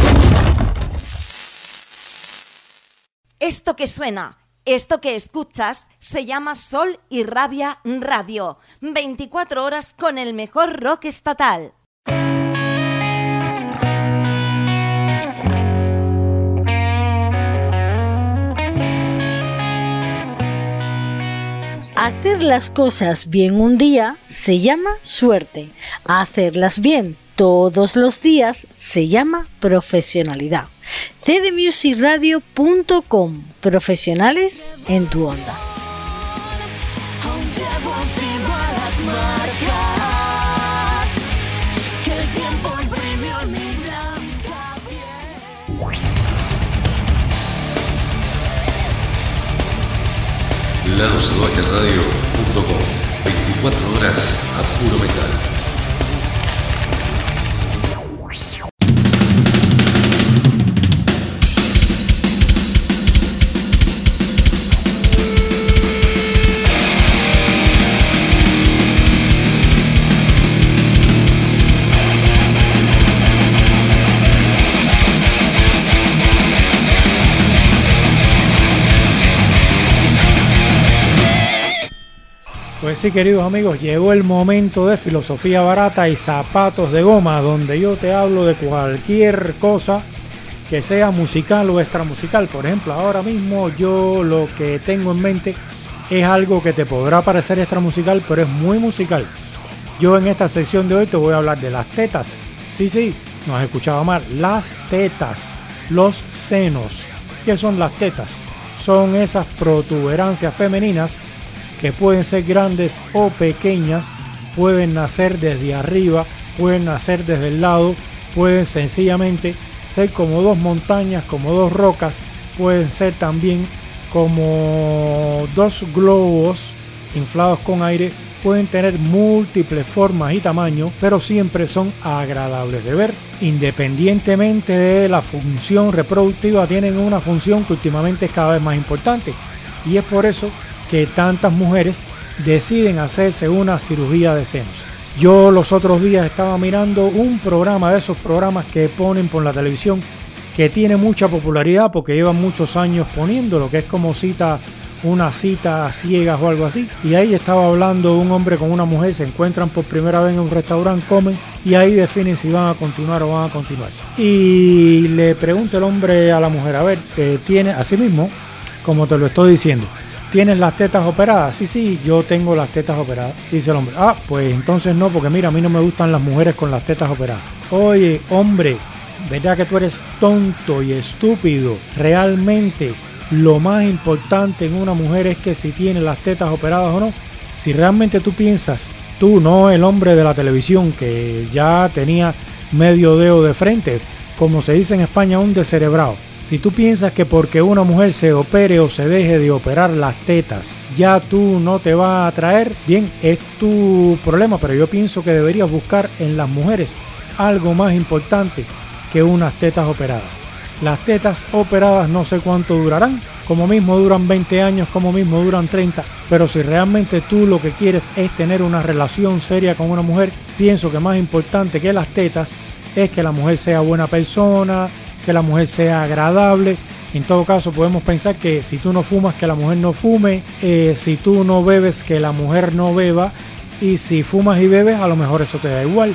Esto que suena, esto que escuchas, se llama Sol y Rabia Radio. veinticuatro horas con el mejor rock estatal. Hacer las cosas bien un día se llama suerte. Hacerlas bien todos los días se llama profesionalidad. c d music radio punto com. Profesionales en tu onda. lado salvaje radio punto com. veinticuatro horas a puro metal. Pues sí, queridos amigos, llegó el momento de filosofía barata y zapatos de goma, donde yo te hablo de cualquier cosa que sea musical o extramusical. Por ejemplo, ahora mismo yo lo que tengo en mente es algo que te podrá parecer extramusical, pero es muy musical. Yo en esta sección de hoy te voy a hablar de las tetas. Sí, sí, no has escuchado mal. Las tetas, los senos. ¿Qué son las tetas? Son esas protuberancias femeninas que pueden ser grandes o pequeñas, pueden nacer desde arriba, pueden nacer desde el lado, pueden sencillamente ser como dos montañas, como dos rocas, pueden ser también como dos globos inflados con aire, pueden tener múltiples formas y tamaños, pero siempre son agradables de ver. Independientemente de la función reproductiva, tienen una función que últimamente es cada vez más importante, y es por eso que tantas mujeres deciden hacerse una cirugía de senos. Yo los otros días estaba mirando un programa de esos programas que ponen por la televisión, que tiene mucha popularidad porque llevan muchos años poniéndolo, que es como cita, una cita a ciegas o algo así, y ahí estaba hablando un hombre con una mujer, se encuentran por primera vez en un restaurante, comen y ahí definen si van a continuar o van a continuar. Y le pregunta el hombre a la mujer, a ver, ¿te tiene así mismo, como te lo estoy diciendo, ¿tienes las tetas operadas? Sí, sí, yo tengo las tetas operadas. Dice el hombre, ah, pues entonces no, porque mira, a mí no me gustan las mujeres con las tetas operadas. Oye, hombre, ¿verdad que tú eres tonto y estúpido? Realmente lo más importante en una mujer es que si tiene las tetas operadas o no. Si realmente tú piensas, tú, no el hombre de la televisión que ya tenía medio dedo de frente, como se dice en España, un descerebrado. Si tú piensas que porque una mujer se opere o se deje de operar las tetas, ya tú no te va a atraer, bien, es tu problema, pero yo pienso que deberías buscar en las mujeres algo más importante que unas tetas operadas. Las tetas operadas no sé cuánto durarán, como mismo duran veinte años, como mismo duran treinta, pero si realmente tú lo que quieres es tener una relación seria con una mujer, pienso que más importante que las tetas es que la mujer sea buena persona, que la mujer sea agradable. En todo caso podemos pensar que si tú no fumas, que la mujer no fume, eh, si tú no bebes, que la mujer no beba, y si fumas y bebes, a lo mejor eso te da igual.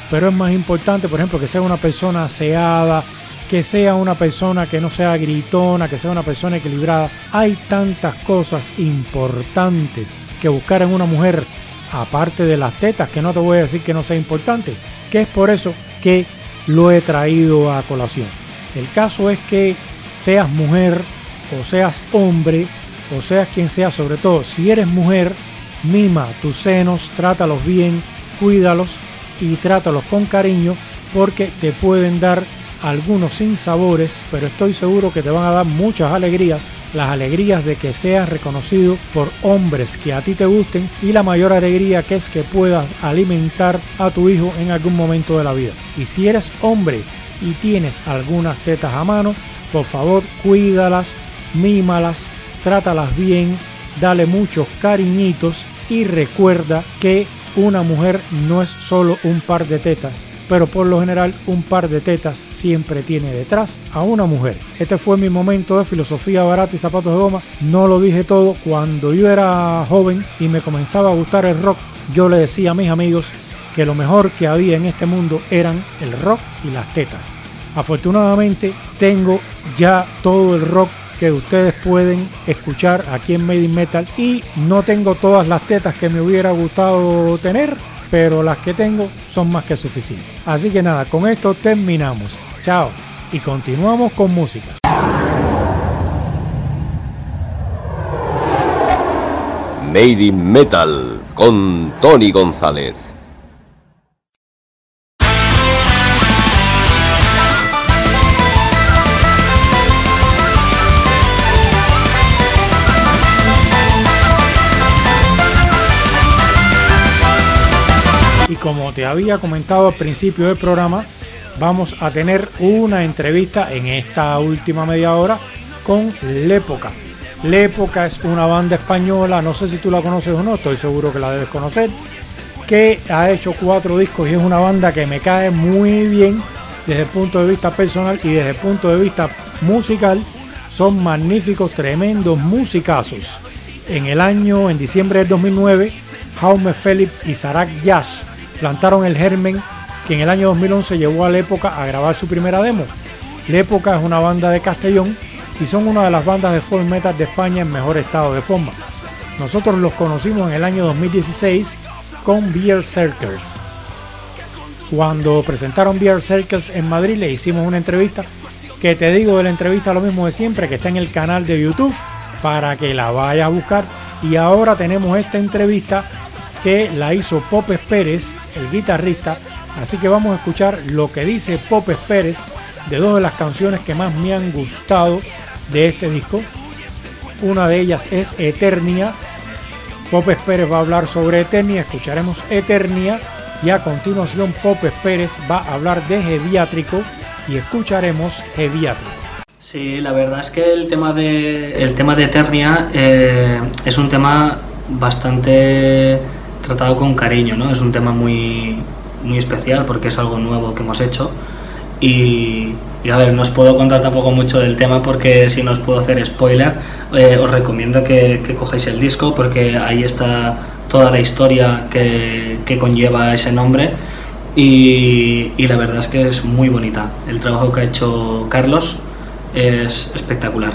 pero es más importante, por ejemplo, que sea una persona aseada, que sea una persona que no sea gritona, que sea una persona equilibrada. Hay tantas cosas importantes que buscar en una mujer, aparte de las tetas, que no te voy a decir que no sea importante, que es por eso que lo he traído a colación. El caso es que seas mujer o seas hombre o seas quien sea, sobre todo si eres mujer, mima tus senos, trátalos bien, cuídalos y trátalos con cariño, porque te pueden dar algunos sinsabores, pero estoy seguro que te van a dar muchas alegrías, las alegrías de que seas reconocido por hombres que a ti te gusten, y la mayor alegría que es que puedas alimentar a tu hijo en algún momento de la vida. Y si eres hombre y tienes algunas tetas a mano, por favor cuídalas, mímalas, trátalas bien, dale muchos cariñitos y recuerda que una mujer no es solo un par de tetas, pero por lo general un par de tetas siempre tiene detrás a una mujer. Este fue mi momento de filosofía barata y zapatos de goma. No lo dije todo. Cuando yo era joven y me comenzaba a gustar el rock, yo le decía a mis amigos que lo mejor que había en este mundo eran el rock y las tetas. Afortunadamente tengo ya todo el rock que ustedes pueden escuchar aquí en Made in Metal, y no tengo todas las tetas que me hubiera gustado tener, pero las que tengo son más que suficientes. Así que nada, con esto terminamos. Chao, y continuamos con música. Made in Metal con Tony González. Y como te había comentado al principio del programa, vamos a tener una entrevista en esta última media hora con L'Época. L'Época es una banda española, no sé si tú la conoces o no, estoy seguro que la debes conocer, que ha hecho cuatro discos y es una banda que me cae muy bien desde el punto de vista personal y desde el punto de vista musical. Son magníficos, tremendos musicazos. En el año, en diciembre del dos mil nueve, Jaume Félix y Sarac Jazz plantaron el germen que en el año dos mil once llevó a L'Época a grabar su primera demo. L'Época es una banda de Castellón y son una de las bandas de folk metal de España en mejor estado de forma. Nosotros los conocimos en el año dos mil dieciséis con Beer Circles. Cuando presentaron Beer Circles en Madrid le hicimos una entrevista, que te digo de la entrevista lo mismo de siempre, que está en el canal de YouTube para que la vayas a buscar. Y ahora tenemos esta entrevista que la hizo Popes Pérez, el guitarrista, así que vamos a escuchar lo que dice Popes Pérez de dos de las canciones que más me han gustado de este disco. Una de ellas es Eternia. Popes Pérez va a hablar sobre Eternia, escucharemos Eternia, y a continuación Popes Pérez va a hablar de Heviátrico y escucharemos Heviátrico. Sí, la verdad es que el tema de, el tema de Eternia eh, es un tema bastante tratado con cariño, ¿no? Es un tema muy, muy especial porque es algo nuevo que hemos hecho y, y a ver, no os puedo contar tampoco mucho del tema porque si no os puedo hacer spoiler. Eh, os recomiendo que, que cojáis el disco porque ahí está toda la historia que, que conlleva ese nombre y, y la verdad es que es muy bonita. El trabajo que ha hecho Carlos es espectacular.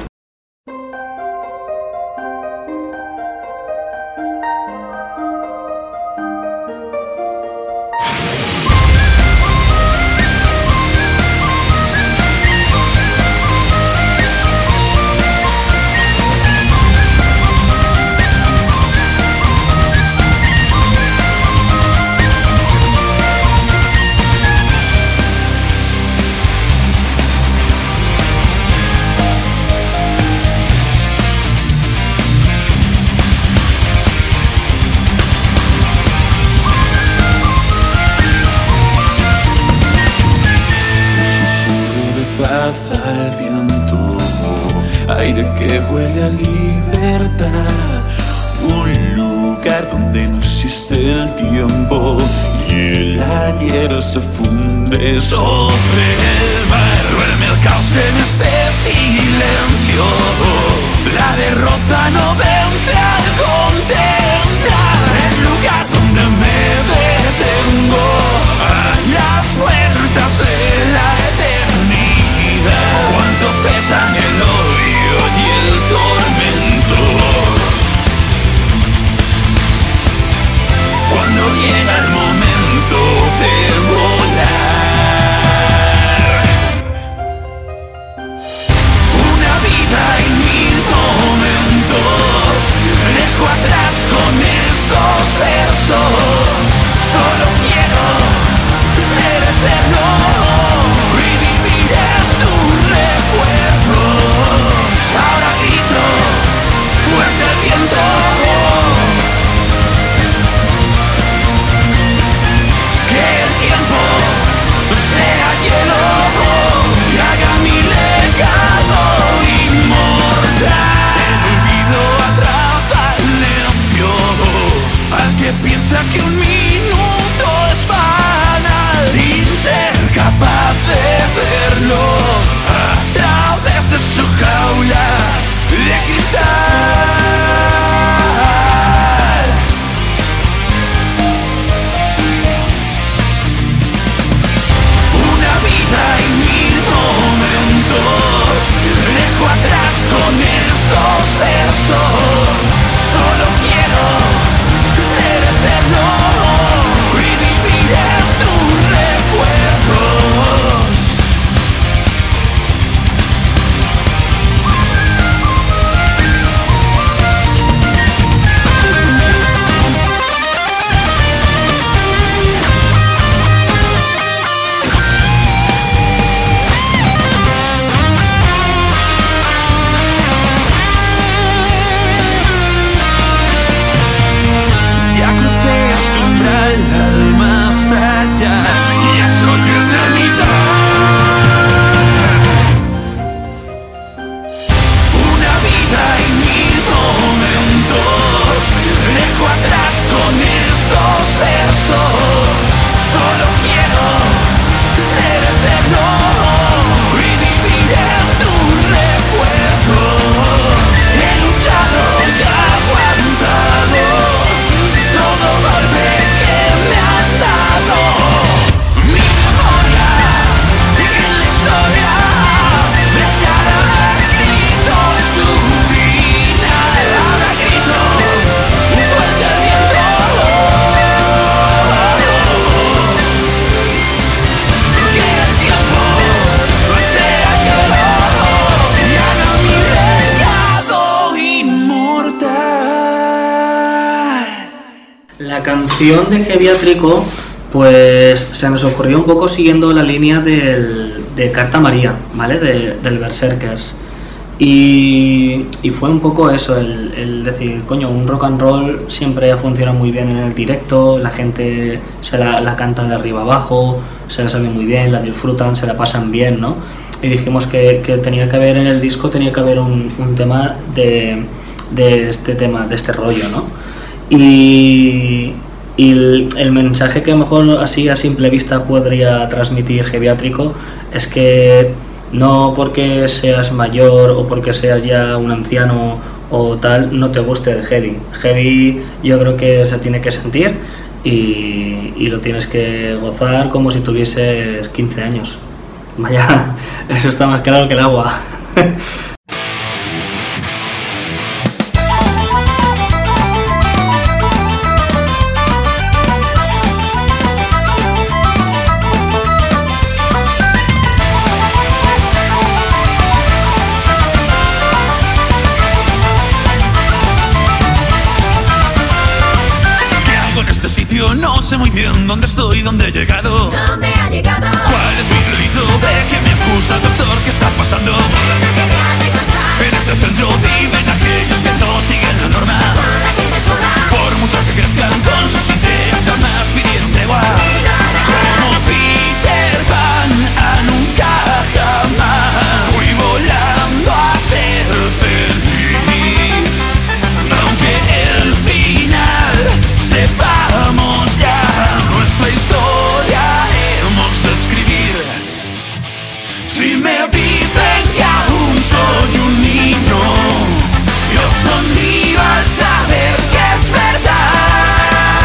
Al viento, aire que huele a libertad, un lugar donde no existe el tiempo y el ayer se funde sobre el mar. Duerme el caos en este silencio, la derrota no vence al contemplar el lugar donde me detengo a la cuando llega el momento de volar. Una vida y mil momentos dejo atrás con estos versos. Solo quiero ser eterno, revivir en tus recuerdos. Ahora grito fuerte el viento, que el tiempo sea hielo y haga mi legado inmortal. El olvido atrapa el necio al que piensa que un minuto es banal, sin ser capaz de verlo a través de su jaula de cristal. Una vida y mil momentos dejo atrás con estos versos. Solo quiero ser eterno, revivir en tus recuerdos. Ya crucé este umbral al más allá, ya soy eternidad. Una vida y mil momentos dejo atrás con estos versos. Solo quiero ser eterno, revivir en tus recuerdos. He luchado y aguantado todo golpe que me han dado. Mi memoria en la historia dejará escrito en su final. Ahora grito fuerte el viento, que el tiempo sea hielo y haga mi legado inmortal. La canción de Geviátrico, pues se nos ocurrió un poco siguiendo la línea del, de Carta María, ¿vale? De, del Berserkers. Y, y fue un poco eso, el, el decir, coño, un rock and roll siempre ha funcionado muy bien en el directo, la gente se la, la canta de arriba abajo, se la sabe muy bien, la disfrutan, se la pasan bien, ¿no? Y dijimos que, que tenía que haber en el disco, tenía que haber un, un tema de, de este tema, de este rollo, ¿no? Y, y el, el mensaje que a lo mejor así a simple vista podría transmitir Geviátrico es que no porque seas mayor o porque seas ya un anciano o tal, no te guste el heavy. Heavy yo creo que se tiene que sentir y, y lo tienes que gozar como si tuvieses quince años. Vaya, eso está más claro que el agua. No sé muy bien dónde estoy, dónde he llegado. ¿Dónde ha llegado? ¿Cuál es mi delito? ¿De qué me acusa el doctor? ¿Qué está pasando? En este centro viven aquellos que no siguen la norma. Por mucho que crezcan con sus ideas, jamás pidieron tregua. Como Peter Pan, a nunca jamás. Fui volando a ser feliz, aunque el final sepamos ya nuestra historia hemos de escribir. Si me dicen que aún soy un niño, yo sonrío al saber que es verdad.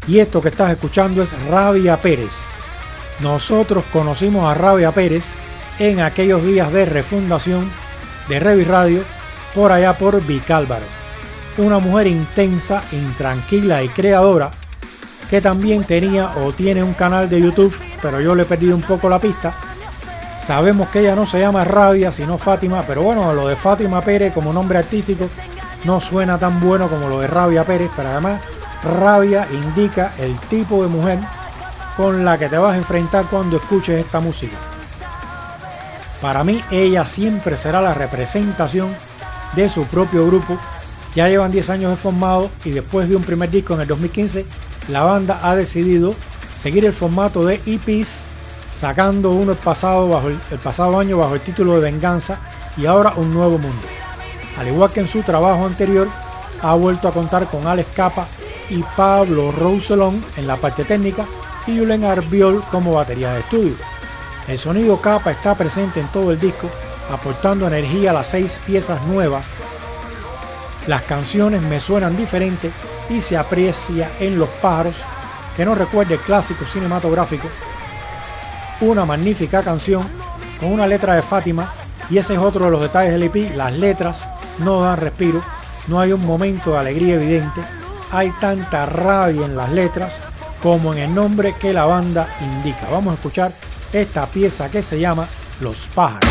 Y esto que estás escuchando es Rabia Pérez. Nosotros conocimos a Rabia Pérez en aquellos días de refundación de Revi Radio por allá por Vicálvaro. Una mujer intensa, intranquila y creadora que también tenía o tiene un canal de YouTube, pero yo le he perdido un poco la pista. Sabemos que ella no se llama Rabia sino Fátima, pero bueno, lo de Fátima Pérez como nombre artístico no suena tan bueno como lo de Rabia Pérez, pero además Rabia indica el tipo de mujer con la que te vas a enfrentar cuando escuches esta música. Para mí ella siempre será la representación de su propio grupo. Ya llevan diez años de formado y después de un primer disco en el dos mil quince, la banda ha decidido seguir el formato de E Pes, sacando uno el pasado, bajo el, el pasado año bajo el título de Venganza y ahora Un Nuevo Mundo. Al igual que en su trabajo anterior, ha vuelto a contar con Alex Capa y Pablo Roussellon en la parte técnica y Julen Arbiol como batería de estudio. El sonido Capa está presente en todo el disco, aportando energía a las seis piezas nuevas. Las canciones me suenan diferentes y se aprecia en Los Pájaros, que nos recuerda el clásico cinematográfico. Una magnífica canción con una letra de Fátima, y ese es otro de los detalles del E P. Las letras no dan respiro, no hay un momento de alegría evidente, hay tanta rabia en las letras como en el nombre que la banda indica. Vamos a escuchar esta pieza que se llama Los Pájaros.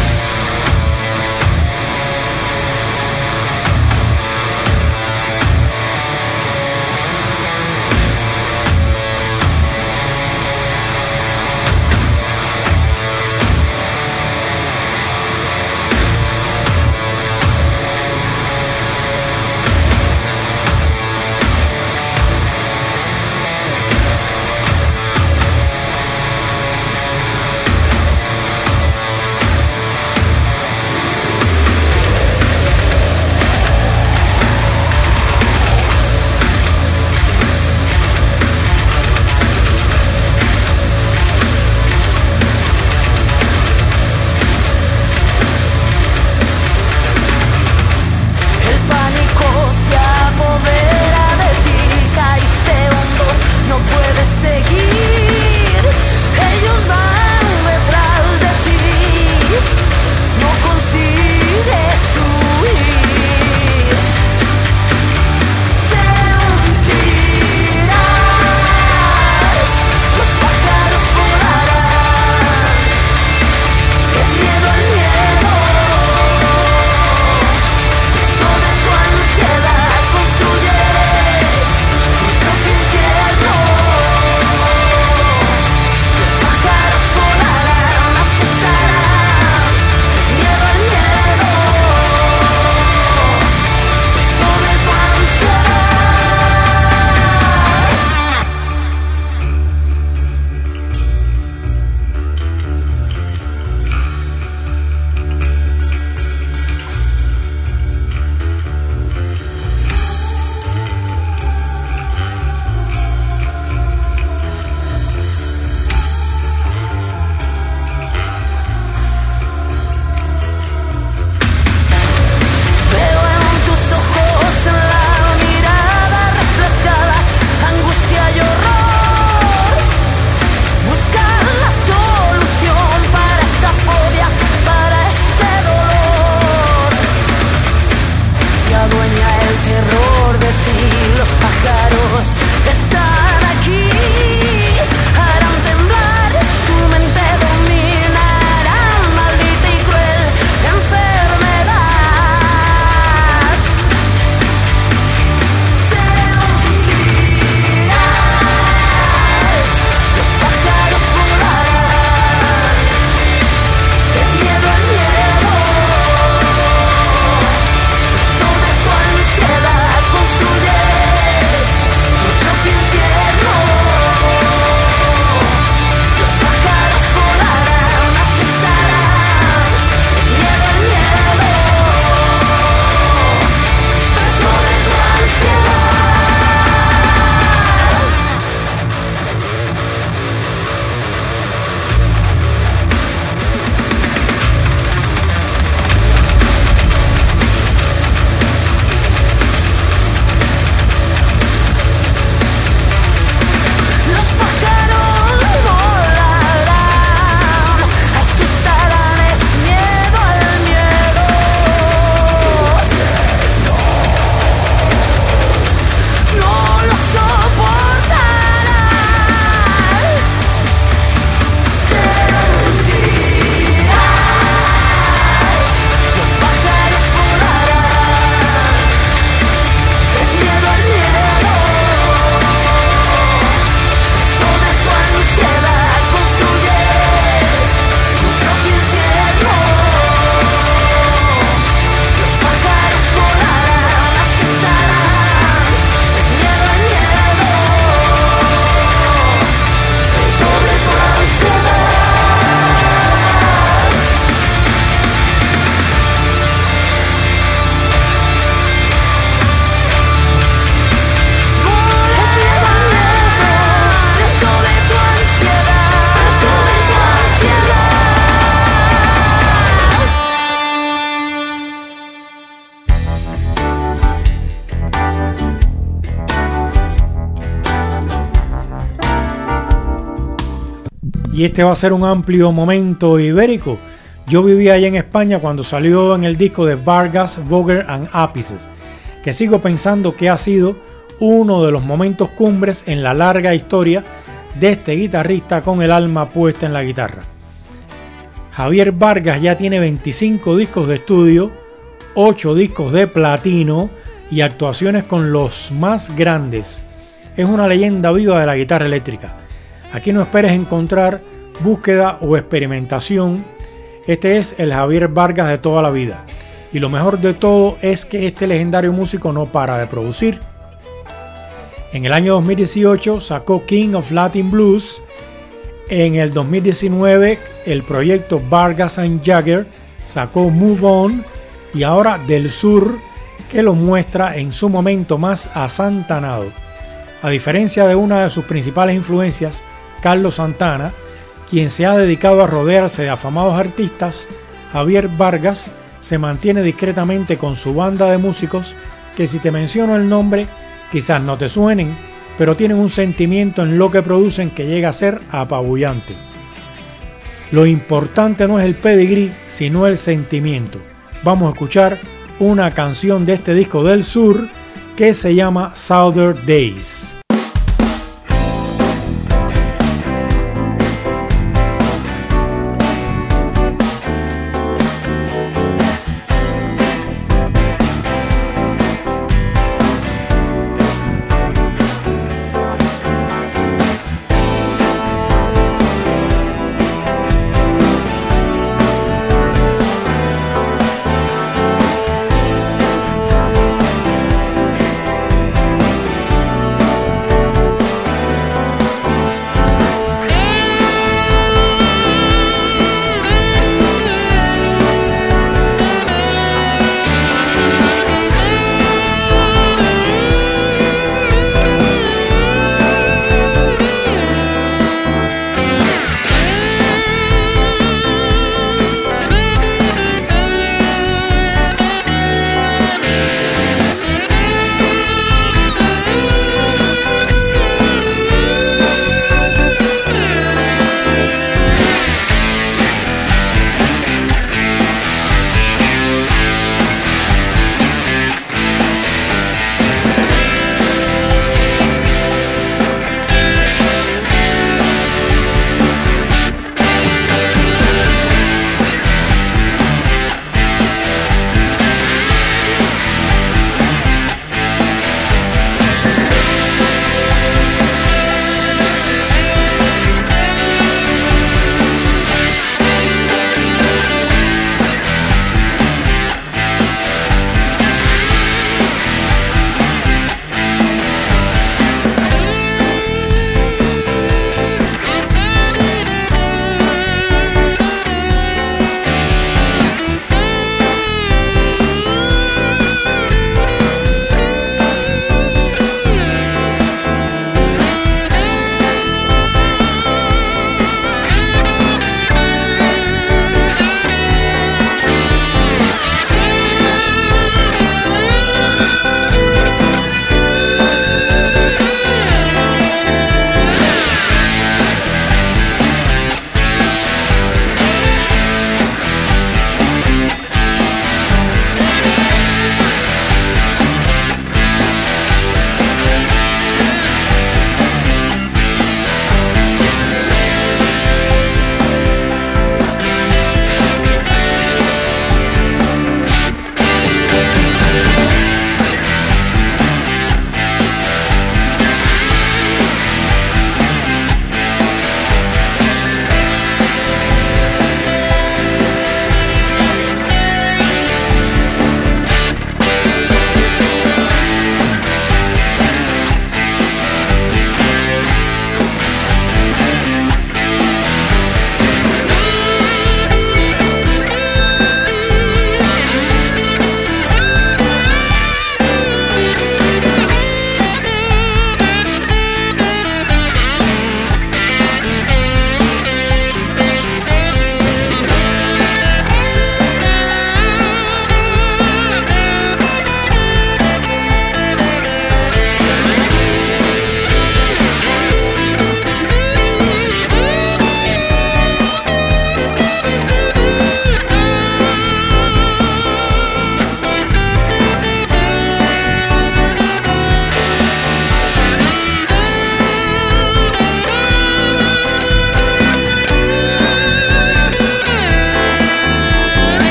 y este va a ser un amplio momento ibérico. Yo vivía allá en España cuando salió en el disco de Vargas, Voguer and Apices, que sigo pensando que ha sido uno de los momentos cumbres en la larga historia de este guitarrista con el alma puesta en la guitarra. Javier Vargas ya tiene veinticinco discos de estudio, ocho discos de platino y actuaciones con los más grandes. Es una leyenda viva de la guitarra eléctrica. Aquí no esperes encontrar búsqueda o experimentación. Este es el Javier Vargas de toda la vida. Y lo mejor de todo es que este legendario músico no para de producir. En el año dos mil dieciocho sacó King of Latin Blues. En el dos mil diecinueve el proyecto Vargas and Jagger sacó Move On. Y ahora Del Sur, que lo muestra en su momento más asantanado. A diferencia de una de sus principales influencias, Carlos Santana, quien se ha dedicado a rodearse de afamados artistas, Javier Vargas se mantiene discretamente con su banda de músicos que, si te menciono el nombre, quizás no te suenen, pero tienen un sentimiento en lo que producen que llega a ser apabullante. Lo importante no es el pedigrí, sino el sentimiento. Vamos a escuchar una canción de este disco del sur que se llama Southern Days.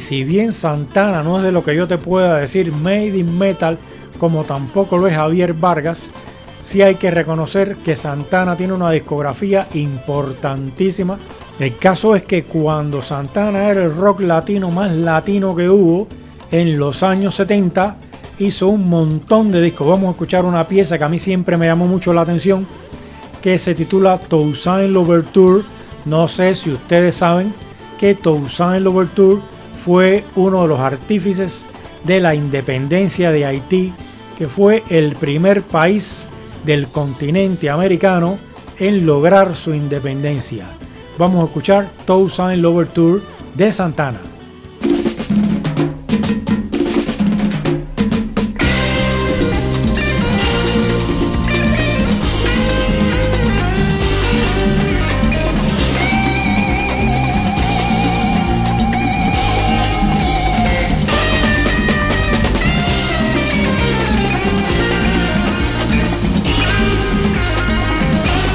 si bien Santana no es de lo que yo te pueda decir Made in Metal, como tampoco lo es Javier Vargas, sí hay que reconocer que Santana tiene una discografía importantísima. El caso es que cuando Santana era el rock latino más latino que hubo en los años setenta, hizo un montón de discos. Vamos a escuchar una pieza que a mí siempre me llamó mucho la atención, que se titula Toussaint Louverture. No sé si ustedes saben que Toussaint Louverture fue uno de los artífices de la independencia de Haití, que fue el primer país del continente americano en lograr su independencia. Vamos a escuchar Toussaint Louverture de Santana.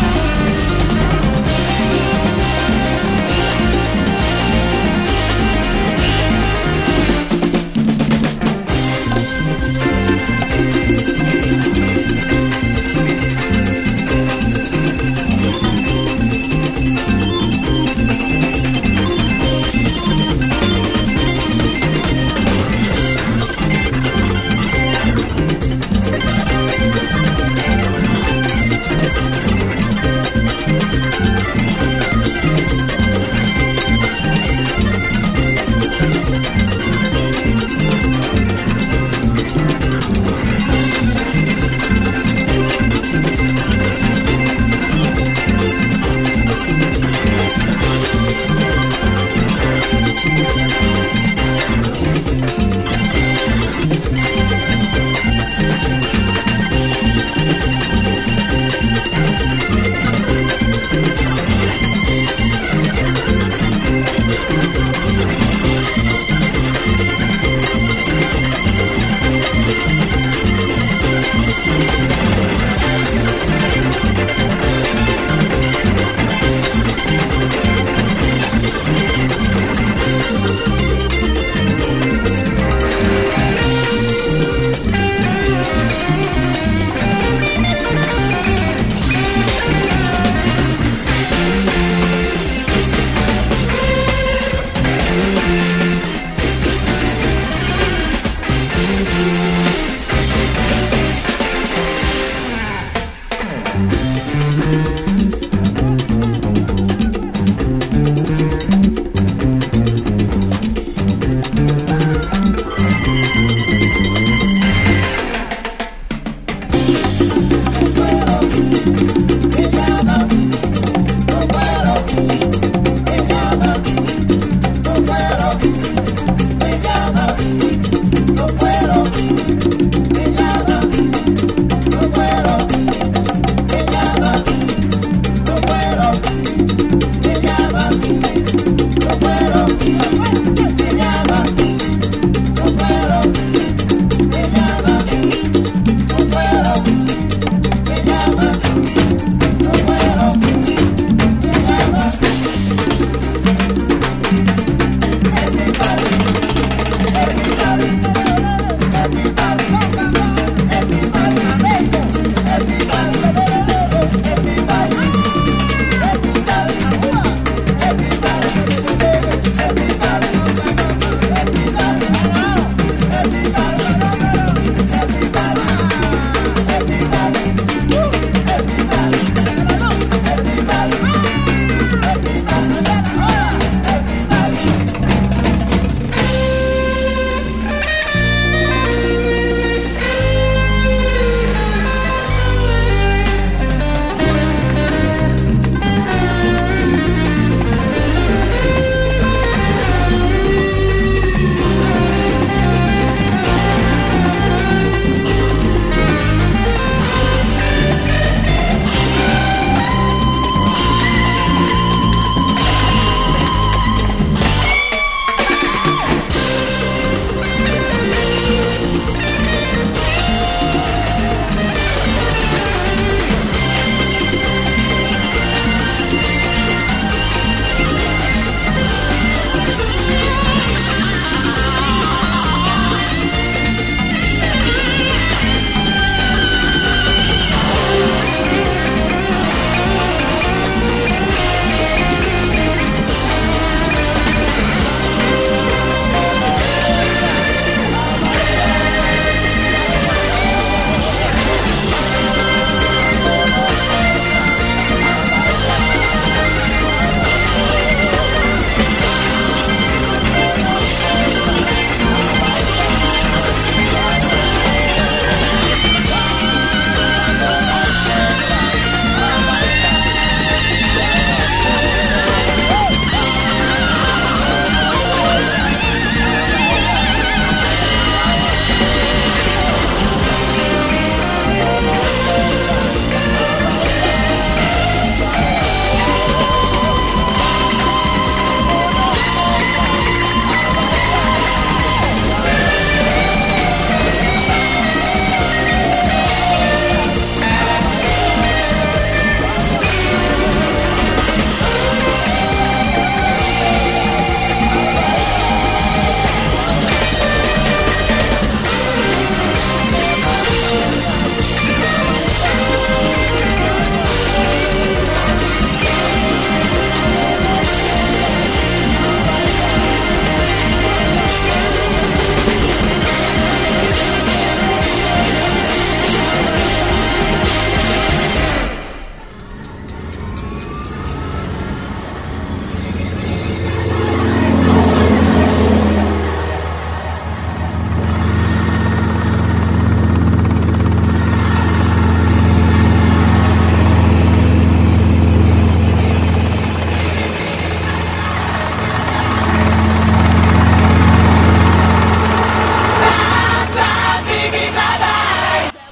Thank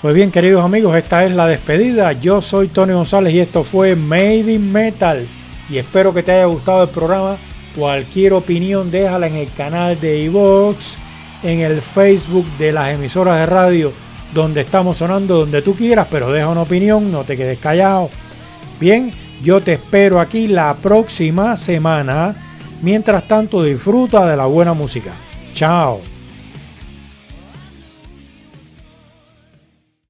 Pues bien, queridos amigos, esta es la despedida. Yo soy Tony González y esto fue Made in Metal. Y espero que te haya gustado el programa. Cualquier opinión déjala en el canal de iVoox, en el Facebook de las emisoras de radio donde estamos sonando, donde tú quieras, pero deja una opinión, no te quedes callado. Bien, yo te espero aquí la próxima semana. Mientras tanto, disfruta de la buena música. Chao.